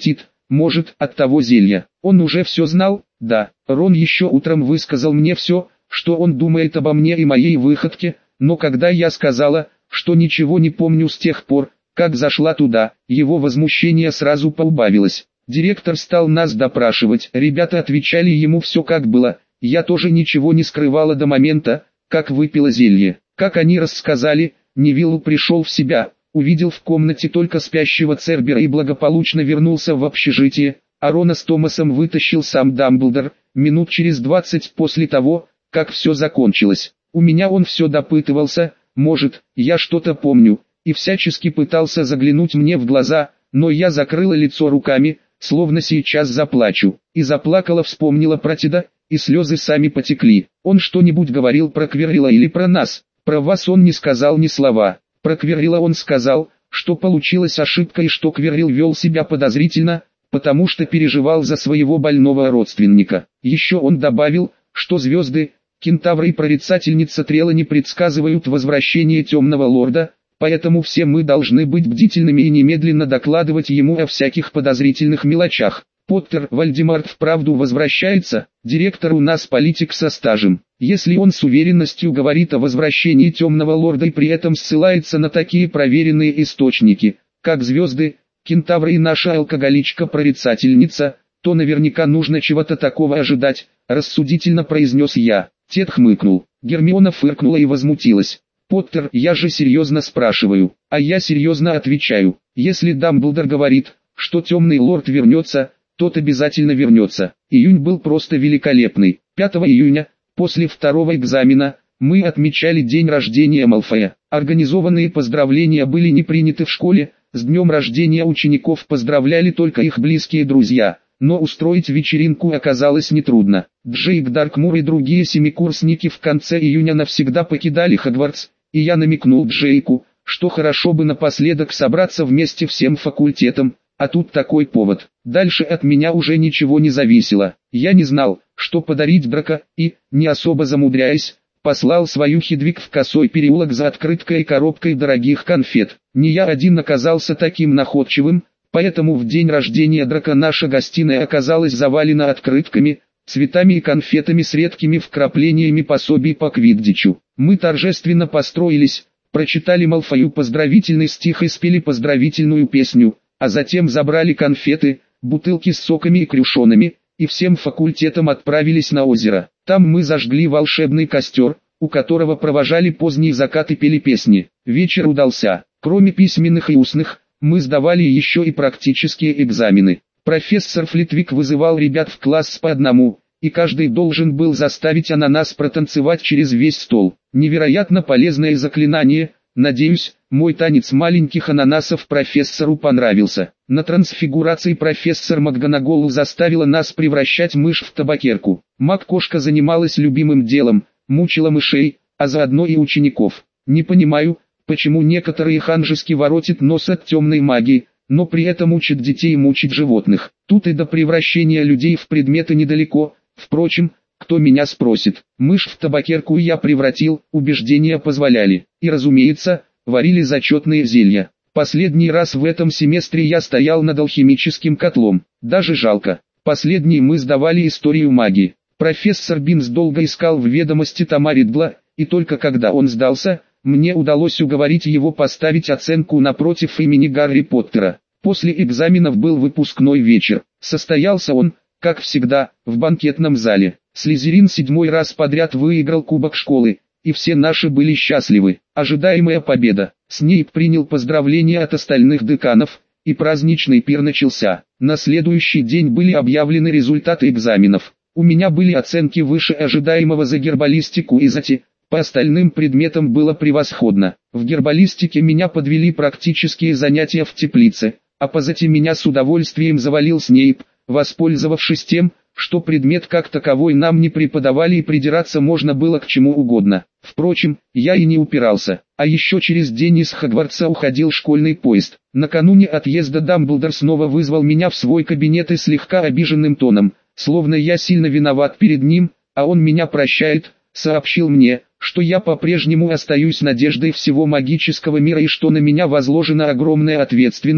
Может, от того зелья. Он уже все знал? Да. Рон еще утром высказал мне все, что он думает обо мне и моей выходке, но когда я сказала, что ничего не помню с тех пор, как зашла туда, его возмущение сразу поубавилось. Директор стал нас допрашивать, ребята отвечали ему все как было, я тоже ничего не скрывала до момента, как выпила зелье. Как они рассказали, Невилл пришел в себя, увидел в комнате только спящего Цербера и благополучно вернулся в общежитие, а Рона с Томасом вытащил сам Дамблдор, минут через двадцать после того, как все закончилось. У меня он все допытывался, может, я что-то помню, и всячески пытался заглянуть мне в глаза, но я закрыла лицо руками, словно сейчас заплачу, и заплакала, вспомнила про Теда, и слезы сами потекли. Он что-нибудь говорил про Квиррилла или про нас? Про вас он не сказал ни слова. Про Квиррилла он сказал, что получилась ошибка и что Квиррилл вел себя подозрительно, потому что переживал за своего больного родственника. Еще он добавил, что звезды, кентавры и прорицательница Трелани предсказывают возвращение темного лорда, поэтому все мы должны быть бдительными и немедленно докладывать ему о всяких подозрительных мелочах. Поттер, Вальдемарт вправду возвращается, директор у нас политик со стажем. Если он с уверенностью говорит о возвращении темного лорда и при этом ссылается на такие проверенные источники, как звезды, кентавры и наша алкоголичка-прорицательница, то наверняка нужно чего-то такого ожидать, рассудительно произнес я. Тед хмыкнул, Гермиона фыркнула и возмутилась. Поттер, я же серьезно спрашиваю, а я серьезно отвечаю, если Дамблдор говорит, что темный лорд вернется, тот обязательно вернется. Июнь был просто великолепный. пятого июня, после второго экзамена, мы отмечали день рождения Малфоя. Организованные поздравления были не приняты в школе, с днем рождения учеников поздравляли только их близкие друзья, но устроить вечеринку оказалось нетрудно. Джейк Даркмур и другие семикурсники в конце июня навсегда покидали Хогвартс, и я намекнул Джейку, что хорошо бы напоследок собраться вместе всем факультетом, а тут такой повод. Дальше от меня уже ничего не зависело. Я не знал, что подарить Драко, и, не особо замудряясь, послал свою Хедвиг в Косой переулок за открыткой и коробкой дорогих конфет. Не я один оказался таким находчивым, поэтому в день рождения Драко наша гостиная оказалась завалена открытками, цветами и конфетами с редкими вкраплениями пособий по квиддичу. Мы торжественно построились, прочитали Малфою поздравительный стих и спели поздравительную песню, а затем забрали конфеты, бутылки с соками и крюшонами, и всем факультетом отправились на озеро. Там мы зажгли волшебный костер, у которого провожали поздний закат и пели песни. Вечер удался. Кроме письменных и устных, мы сдавали еще и практические экзамены. Профессор Флитвик вызывал ребят в класс по одному, и каждый должен был заставить ананас протанцевать через весь стол. Невероятно полезное заклинание. Надеюсь, мой танец маленьких ананасов профессору понравился. На трансфигурации профессор МакГонагall заставила нас превращать мышь в табакерку. Мак-кошка занималась любимым делом, мучила мышей, а заодно и учеников. Не понимаю, почему некоторые ханжески воротят нос от темной магии, но при этом учат детей мучить животных. Тут и до превращения людей в предметы недалеко. Впрочем, кто меня спросит, мышь в табакерку я превратил, убеждения позволяли. И разумеется, варили зачетные зелья. Последний раз в этом семестре я стоял над алхимическим котлом. Даже жалко. Последний мы сдавали историю магии. Профессор Бинс долго искал в ведомости тома Риддла, и только когда он сдался, мне удалось уговорить его поставить оценку напротив имени Гарри Поттера. После экзаменов был выпускной вечер. Состоялся он, как всегда, в банкетном зале. Слизерин седьмой раз подряд выиграл кубок школы, и все наши были счастливы. Ожидаемая победа. Снейп принял поздравления от остальных деканов, и праздничный пир начался. На следующий день были объявлены результаты экзаменов. У меня были оценки выше ожидаемого за гербалистику и зати, по остальным предметам было превосходно. В гербалистике меня подвели практические занятия в теплице, а по зати меня с удовольствием завалил Снейп, воспользовавшись тем, что предмет как таковой нам не преподавали и придираться можно было к чему угодно. Впрочем, я и не упирался. А еще через день из Хогвартса уходил школьный поезд. Накануне отъезда Дамблдор снова вызвал меня в свой кабинет и слегка обиженным тоном, словно я сильно виноват перед ним, а он меня прощает, сообщил мне, что я по-прежнему остаюсь надеждой всего магического мира и что на меня возложена огромная ответственность,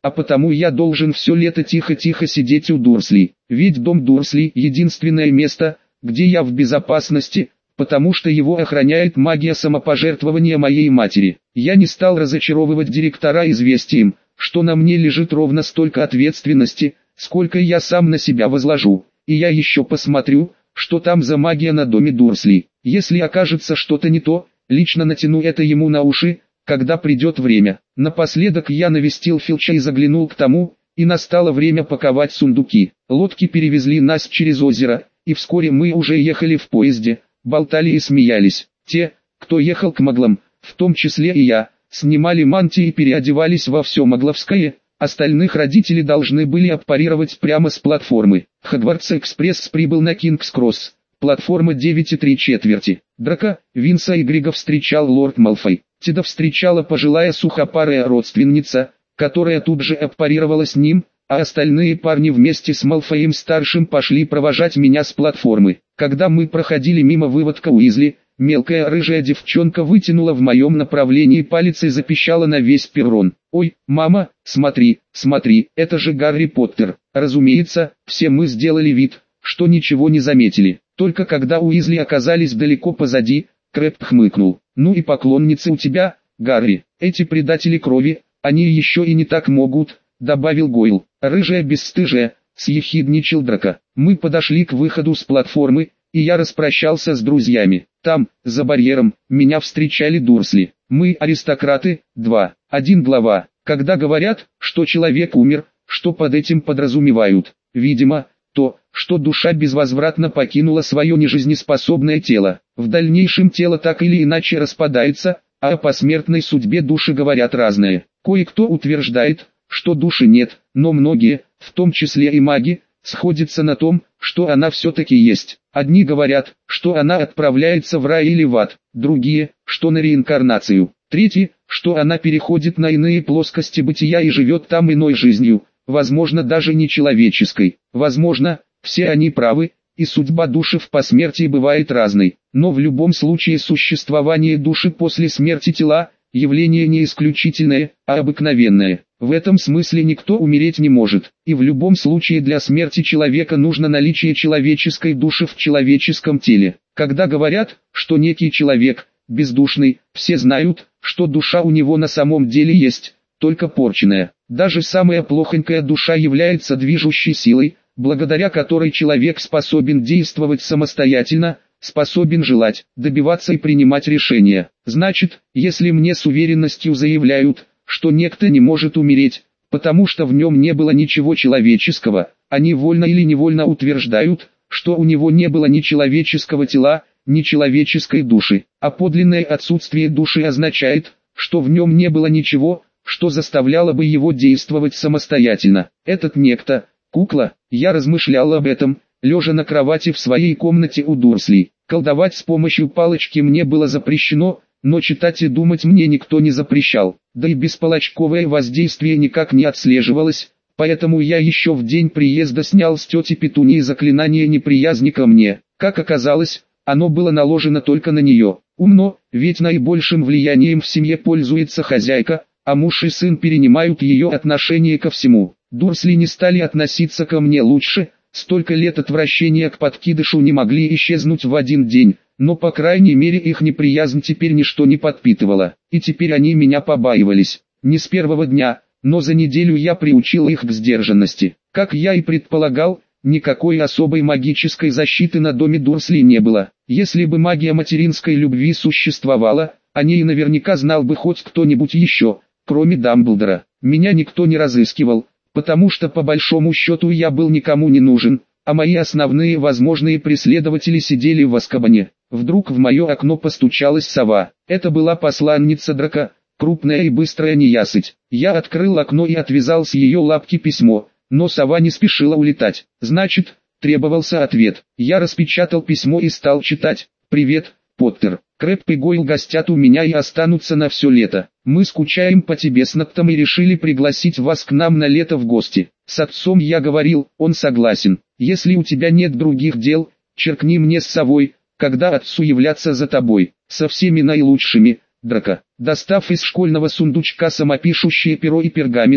а потому я должен все лето тихо-тихо сидеть у Дурслей. Ведь дом Дурслей – единственное место, где я в безопасности, потому что его охраняет магия самопожертвования моей матери. Я не стал разочаровывать директора известием, что на мне лежит ровно столько ответственности, сколько я сам на себя возложу, и я еще посмотрю, что там за магия на доме Дурслей. Если окажется что-то не то, лично натяну это ему на уши, когда придет время. Напоследок я навестил Филча и заглянул к тому, и настало время паковать сундуки. Лодки перевезли нас через озеро, и вскоре мы уже ехали в поезде, болтали и смеялись. Те, кто ехал к маглам, в том числе и я, снимали мантии и переодевались во все магловское, остальных родители должны были аппарировать прямо с платформы. Хогвартс-экспресс прибыл на Кингс-Кросс, платформа девять и три четверти. Драко, Винса и Грига встречал лорд Малфой. Теда встречала пожилая сухопарая родственница, которая тут же аппарировала с ним, а остальные парни вместе с Малфоем-старшим пошли провожать меня с платформы. Когда мы проходили мимо выводка Уизли, мелкая рыжая девчонка вытянула в моем направлении палец и запищала на весь перрон. «Ой, мама, смотри, смотри, это же Гарри Поттер!» Разумеется, все мы сделали вид, что ничего не заметили. Только когда Уизли оказались далеко позади, Крэб хмыкнул. «Ну и поклонницы у тебя, Гарри, эти предатели крови, они еще и не так могут», добавил Гойл. «Рыжая бесстыжая», съехидничал Драко. Мы подошли к выходу с платформы, и я распрощался с друзьями. Там, за барьером, меня встречали Дурсли. Мы аристократы, два, один глава. Когда говорят, что человек умер, что под этим подразумевают? Видимо, то, что душа безвозвратно покинула свое нежизнеспособное тело. В дальнейшем тело так или иначе распадается, а о посмертной судьбе души говорят разное. Кое-кто утверждает, что души нет, но многие, в том числе и маги, сходятся на том, что она все-таки есть. Одни говорят, что она отправляется в рай или в ад, другие, что на реинкарнацию, третьи, что она переходит на иные плоскости бытия и живет там иной жизнью, возможно даже не человеческой. Возможно, все они правы, и судьба души в посмертии бывает разной, но в любом случае существование души после смерти тела – явление не исключительное, а обыкновенное. В этом смысле никто умереть не может, и в любом случае для смерти человека нужно наличие человеческой души в человеческом теле. Когда говорят, что некий человек бездушный, все знают, что душа у него на самом деле есть, только порченная. Даже самая плохонькая душа является движущей силой, благодаря которой человек способен действовать самостоятельно, способен желать, добиваться и принимать решения. Значит, если мне с уверенностью заявляют, что некто не может умереть, потому что в нем не было ничего человеческого, они вольно или невольно утверждают, что у него не было ни человеческого тела, ни человеческой души, а подлинное отсутствие души означает, что в нем не было ничего, что заставляло бы его действовать самостоятельно. Этот некто, кукла, я размышлял об этом, лежа на кровати в своей комнате у Дурслей. Колдовать с помощью палочки мне было запрещено, но читать и думать мне никто не запрещал, да и беспалочковое воздействие никак не отслеживалось, поэтому я еще в день приезда снял с тети Петунии заклинание неприязни ко мне. Как оказалось, оно было наложено только на нее. Умно, ведь наибольшим влиянием в семье пользуется хозяйка, а муж и сын перенимают ее отношение ко всему. Дурсли не стали относиться ко мне лучше, столько лет отвращения к подкидышу не могли исчезнуть в один день, но по крайней мере их неприязнь теперь ничто не подпитывала, и теперь они меня побаивались. Не с первого дня, но за неделю я приучил их к сдержанности. Как я и предполагал, никакой особой магической защиты на доме Дурсли не было. Если бы магия материнской любви существовала, о ней наверняка знал бы хоть кто-нибудь еще, кроме Дамблдора. Меня никто не разыскивал, потому что по большому счету я был никому не нужен, а мои основные возможные преследователи сидели в Азкабане. Вдруг в мое окно постучалась сова. Это была посланница Драко, крупная и быстрая неясыть. Я открыл окно и отвязал с ее лапки письмо, но сова не спешила улетать. Значит, требовался ответ. Я распечатал письмо и стал читать. «Привет, Поттер. Крэб и Гойл гостят у меня и останутся на все лето. Мы скучаем по тебе с Ноктом и решили пригласить вас к нам на лето в гости. С отцом я говорил, он согласен. Если у тебя нет других дел, черкни мне с совой, когда отцу являться за тобой. Со всеми наилучшими, Драко». Достав из школьного сундучка самопишущее перо и пергамент,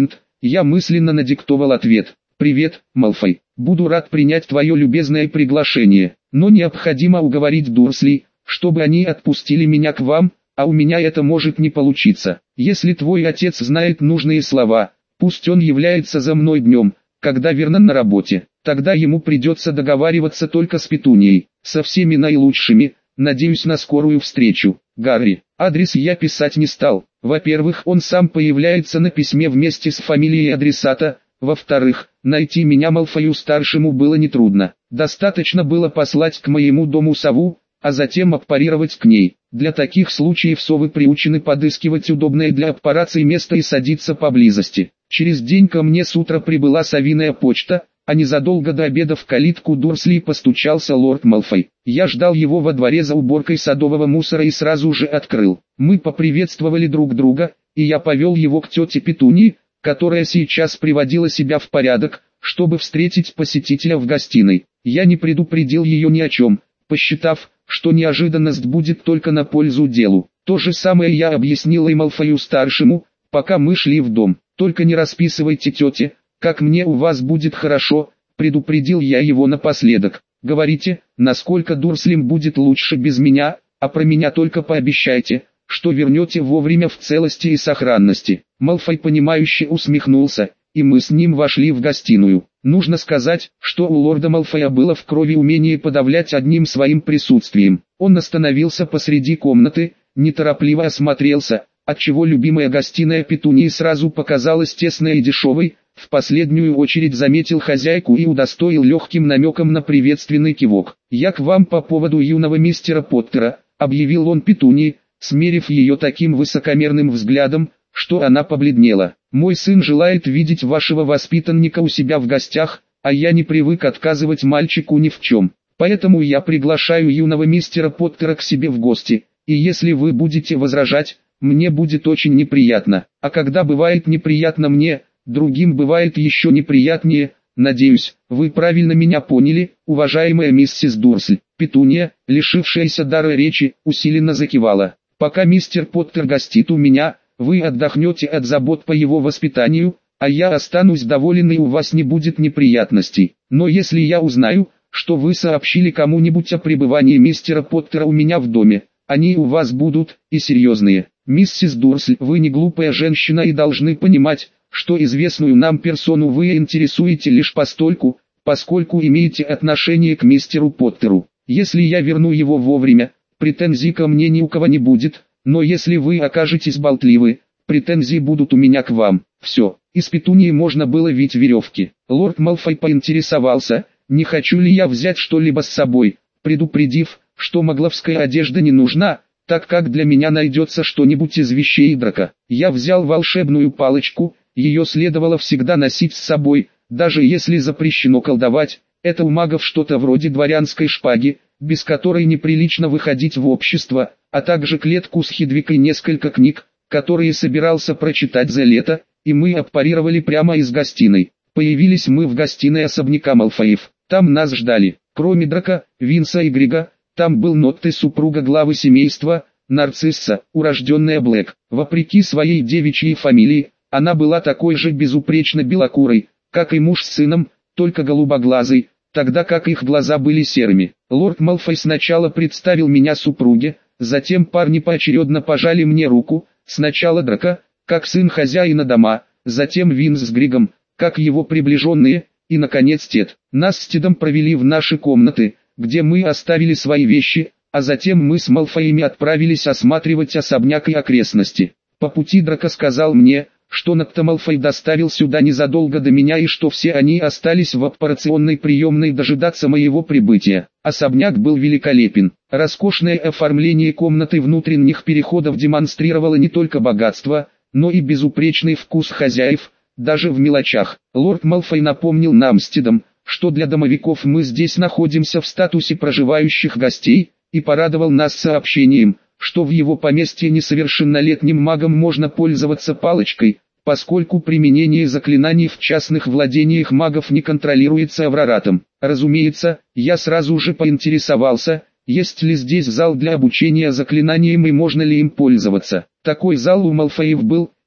Я мысленно надиктовал ответ. «Привет, Малфой. Буду рад принять твое любезное приглашение, но необходимо уговорить Дурслей, чтобы они отпустили меня к вам, а у меня это может не получиться. Если твой отец знает нужные слова, пусть он является за мной днем, когда Вернон на работе, тогда ему придется договариваться только с Петунией, со всеми наилучшими, надеюсь на скорую встречу. Гарри». Адрес я писать не стал. Во-первых, он сам появляется на письме вместе с фамилией адресата. Во-вторых, найти меня Малфою-старшему было нетрудно. Достаточно было послать к моему дому сову, а затем аппарировать к ней. Для таких случаев совы приучены подыскивать удобное для аппарации место и садиться поблизости. Через день ко мне с утра прибыла совиная почта, а незадолго до обеда в калитку Дурсли постучался лорд Малфой. Я ждал его во дворе за уборкой садового мусора и сразу же открыл. Мы поприветствовали друг друга, и я повел его к тете Петунии, которая сейчас приводила себя в порядок, чтобы встретить посетителя в гостиной. Я не предупредил ее ни о чем, посчитав, что неожиданность будет только на пользу делу. То же самое я объяснил и Малфою-старшему, пока мы шли в дом. «Только не расписывайте тете, как мне у вас будет хорошо», предупредил я его напоследок. «Говорите, насколько Дурслям будет лучше без меня, а про меня только пообещайте, что вернете вовремя в целости и сохранности». Малфой понимающе усмехнулся, и мы с ним вошли в гостиную. Нужно сказать, что у лорда Малфоя было в крови умение подавлять одним своим присутствием. Он остановился посреди комнаты, неторопливо осмотрелся, отчего любимая гостиная Петунии сразу показалась тесной и дешевой, в последнюю очередь заметил хозяйку и удостоил легким намеком на приветственный кивок. «Я к вам по поводу юного мистера Поттера», — объявил он Петунии, смерив ее таким высокомерным взглядом, что она побледнела. «Мой сын желает видеть вашего воспитанника у себя в гостях, а я не привык отказывать мальчику ни в чем. Поэтому я приглашаю юного мистера Поттера к себе в гости, и если вы будете возражать, мне будет очень неприятно. А когда бывает неприятно мне, другим бывает еще неприятнее. Надеюсь, вы правильно меня поняли, уважаемая миссис Дурсль». Петуния, лишившаяся дара речи, усиленно закивала. «Пока мистер Поттер гостит у меня, вы отдохнете от забот по его воспитанию, а я останусь доволен и у вас не будет неприятностей. Но если я узнаю, что вы сообщили кому-нибудь о пребывании мистера Поттера у меня в доме, они у вас будут, и серьезные. Миссис Дурсль, вы не глупая женщина и должны понимать, что известную нам персону вы интересуете лишь постольку, поскольку имеете отношение к мистеру Поттеру. Если я верну его вовремя, претензий ко мне ни у кого не будет, но если вы окажетесь болтливы, претензии будут у меня к вам. Все, из Петунии можно было вить веревки». Лорд Малфой поинтересовался, не хочу ли я взять что-либо с собой, предупредив, что магловская одежда не нужна, так как для меня найдется что-нибудь из вещей Драка. Я взял волшебную палочку, ее следовало всегда носить с собой, даже если запрещено колдовать. Это у магов что-то вроде дворянской шпаги, без которой неприлично выходить в общество, а также клетку с Хедвиг и несколько книг, которые собирался прочитать за лето, и мы аппарировали прямо из гостиной. Появились мы в гостиной особняка Малфоев. Там нас ждали, кроме Драка, Винса и Грига, там был Нотте, супруга главы семейства, Нарцисса, урожденная Блэк. Вопреки своей девичьей фамилии, она была такой же безупречно белокурой, как и муж с сыном, только голубоглазой, тогда как их глаза были серыми. Лорд Малфой сначала представил меня супруге, затем парни поочередно пожали мне руку, сначала Драка, как сын хозяина дома, затем Винс с Григом, как его приближенные, и наконец Тед. Нас с Тедом провели в наши комнаты, где мы оставили свои вещи, а затем мы с Малфоями отправились осматривать особняк и окрестности. По пути Драко сказал мне, что Нокто Малфой доставил сюда незадолго до меня и что все они остались в операционной приемной дожидаться моего прибытия. Особняк был великолепен. Роскошное оформление комнаты внутренних переходов демонстрировало не только богатство, но и безупречный вкус хозяев, даже в мелочах. Лорд Малфой напомнил нам с Тедом, что для домовиков мы здесь находимся в статусе проживающих гостей, и порадовал нас сообщением, что в его поместье несовершеннолетним магам можно пользоваться палочкой, поскольку применение заклинаний в частных владениях магов не контролируется Авраратом. Разумеется, я сразу же поинтересовался, есть ли здесь зал для обучения заклинаниям и можно ли им пользоваться. Такой зал у Малфоев был,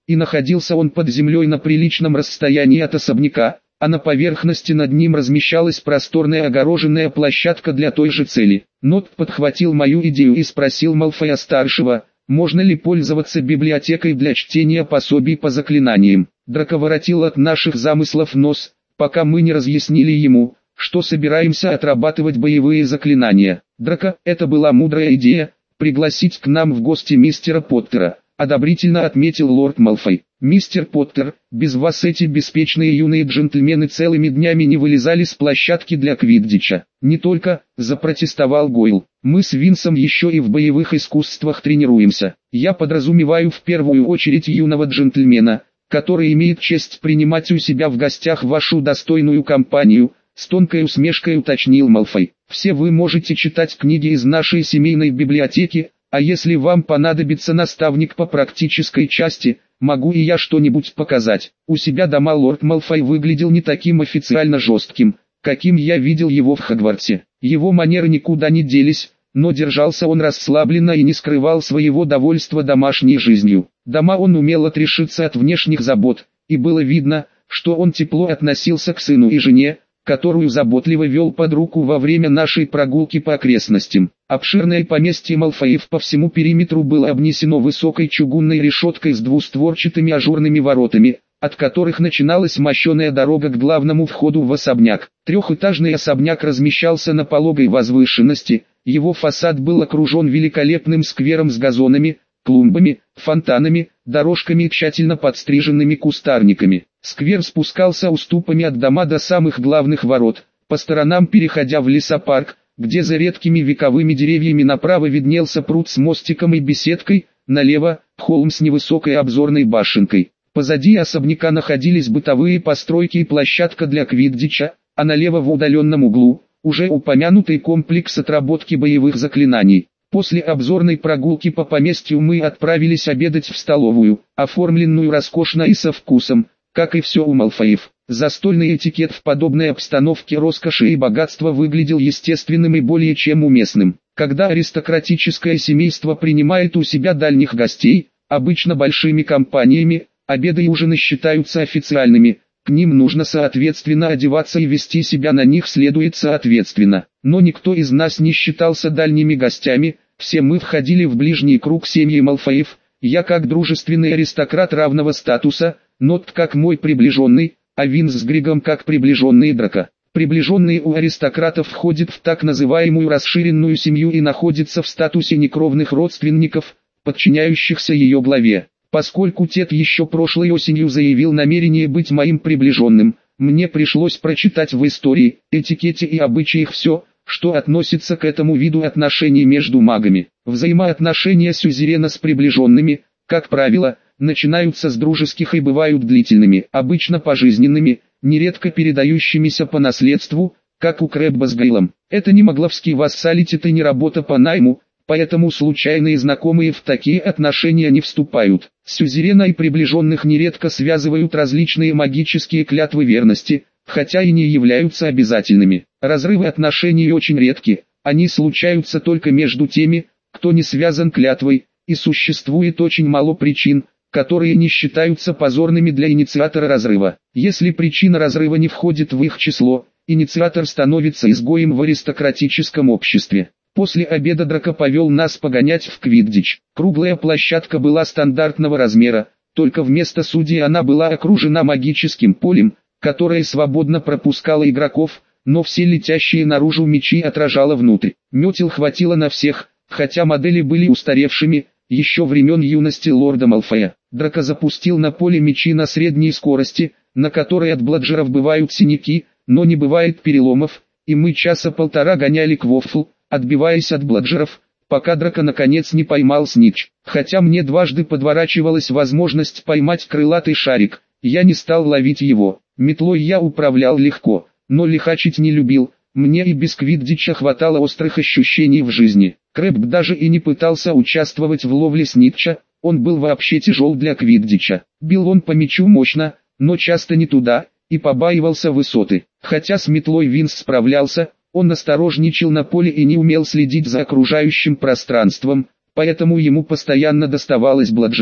и находился он под землей на приличном расстоянии от особняка, а на поверхности над ним размещалась просторная огороженная площадка для той же цели. Нот подхватил мою идею и спросил Малфоя-старшего, можно ли пользоваться библиотекой для чтения пособий по заклинаниям. Драко воротил от наших замыслов нос, пока мы не разъяснили ему, что собираемся отрабатывать боевые заклинания. Драко, это была мудрая идея, пригласить к нам в гости мистера Поттера, одобрительно отметил лорд Малфой. Мистер Поттер, без вас эти беспечные юные джентльмены целыми днями не вылезали с площадки для квиддича. Не только, запротестовал Гойл, мы с Винсом еще и в боевых искусствах тренируемся. Я подразумеваю в первую очередь юного джентльмена, который имеет честь принимать у себя в гостях вашу достойную компанию, с тонкой усмешкой уточнил Малфой. Все вы можете читать книги из нашей семейной библиотеки, а если вам понадобится наставник по практической части, могу и я что-нибудь показать. У себя дома лорд Малфой выглядел не таким официально жестким, каким я видел его в Хогвартсе. Его манеры никуда не делись, но держался он расслабленно и не скрывал своего довольства домашней жизнью. Дома он умел отрешиться от внешних забот, и было видно, что он тепло относился к сыну и жене, которую заботливо вел под руку во время нашей прогулки по окрестностям. Обширное поместье Малфоев по всему периметру было обнесено высокой чугунной решеткой с двустворчатыми ажурными воротами, от которых начиналась мощеная дорога к главному входу в особняк. Трехэтажный особняк размещался на пологой возвышенности, его фасад был окружен великолепным сквером с газонами, клумбами, фонтанами, дорожками и тщательно подстриженными кустарниками. Сквер спускался уступами от дома до самых главных ворот, по сторонам переходя в лесопарк, где за редкими вековыми деревьями направо виднелся пруд с мостиком и беседкой, налево – холм с невысокой обзорной башенкой. Позади особняка находились бытовые постройки и площадка для квиддича, а налево в удаленном углу – уже упомянутый комплекс отработки боевых заклинаний. После обзорной прогулки по поместью мы отправились обедать в столовую, оформленную роскошно и со вкусом, как и все у Малфоев. Застольный этикет в подобной обстановке роскоши и богатства выглядел естественным и более чем уместным. Когда аристократическое семейство принимает у себя дальних гостей, обычно большими компаниями, обеды и ужины считаются официальными, к ним нужно соответственно одеваться и вести себя на них следует соответственно. Но никто из нас не считался дальними гостями, все мы входили в ближний круг семьи Малфоев, я как дружественный аристократ равного статуса, Нот как мой приближенный, а Винс с Григом как приближенные Драко. Приближенные у аристократов входят в так называемую расширенную семью и находятся в статусе некровных родственников, подчиняющихся ее главе. Поскольку Тед еще прошлой осенью заявил намерение быть моим приближенным, мне пришлось прочитать в истории, этикете и обычаях все, что относится к этому виду отношений между магами. Взаимоотношения сюзерена с приближенными, как правило, начинаются с дружеских и бывают длительными, обычно пожизненными, нередко передающимися по наследству, как у Крэбба с Гейлом. Это не магловский вассалитет и не работа по найму, поэтому случайные знакомые в такие отношения не вступают. Сюзерена и приближенных нередко связывают различные магические клятвы верности, хотя и не являются обязательными. Разрывы отношений очень редки, они случаются только между теми, кто не связан клятвой, и существует очень мало причин, которые не считаются позорными для инициатора разрыва. Если причина разрыва не входит в их число, инициатор становится изгоем в аристократическом обществе. После обеда Драко повел нас погонять в квиддич. Круглая площадка была стандартного размера, только вместо судей она была окружена магическим полем, которое свободно пропускало игроков, но все летящие наружу мячи отражало внутрь. Метел хватило на всех, хотя модели были устаревшими, еще времен юности лорда Малфоя. Драко запустил на поле мячи на средней скорости, на которой от бладжеров бывают синяки, но не бывает переломов, и мы часа полтора гоняли квофл, отбиваясь от бладжеров, пока Драко наконец не поймал снитч. Хотя мне дважды подворачивалась возможность поймать крылатый шарик, я не стал ловить его. Метлой я управлял легко, но лихачить не любил, мне и без квиддича хватало острых ощущений в жизни. Крэбб даже и не пытался участвовать в ловле снитча, он был вообще тяжел для квиддича. Бил он по мячу мощно, но часто не туда, и побаивался высоты. Хотя с метлой Винс справлялся, он осторожничал на поле и не умел следить за окружающим пространством, поэтому ему постоянно доставалось бладжером.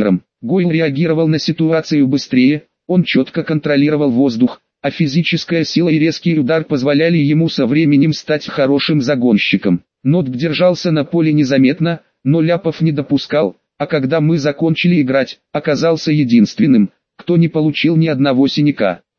Гойл реагировал на ситуацию быстрее, он четко контролировал воздух, а физическая сила и резкий удар позволяли ему со временем стать хорошим загонщиком. Нотк держался на поле незаметно, но ляпов не допускал, а когда мы закончили играть, оказался единственным, кто не получил ни одного синяка.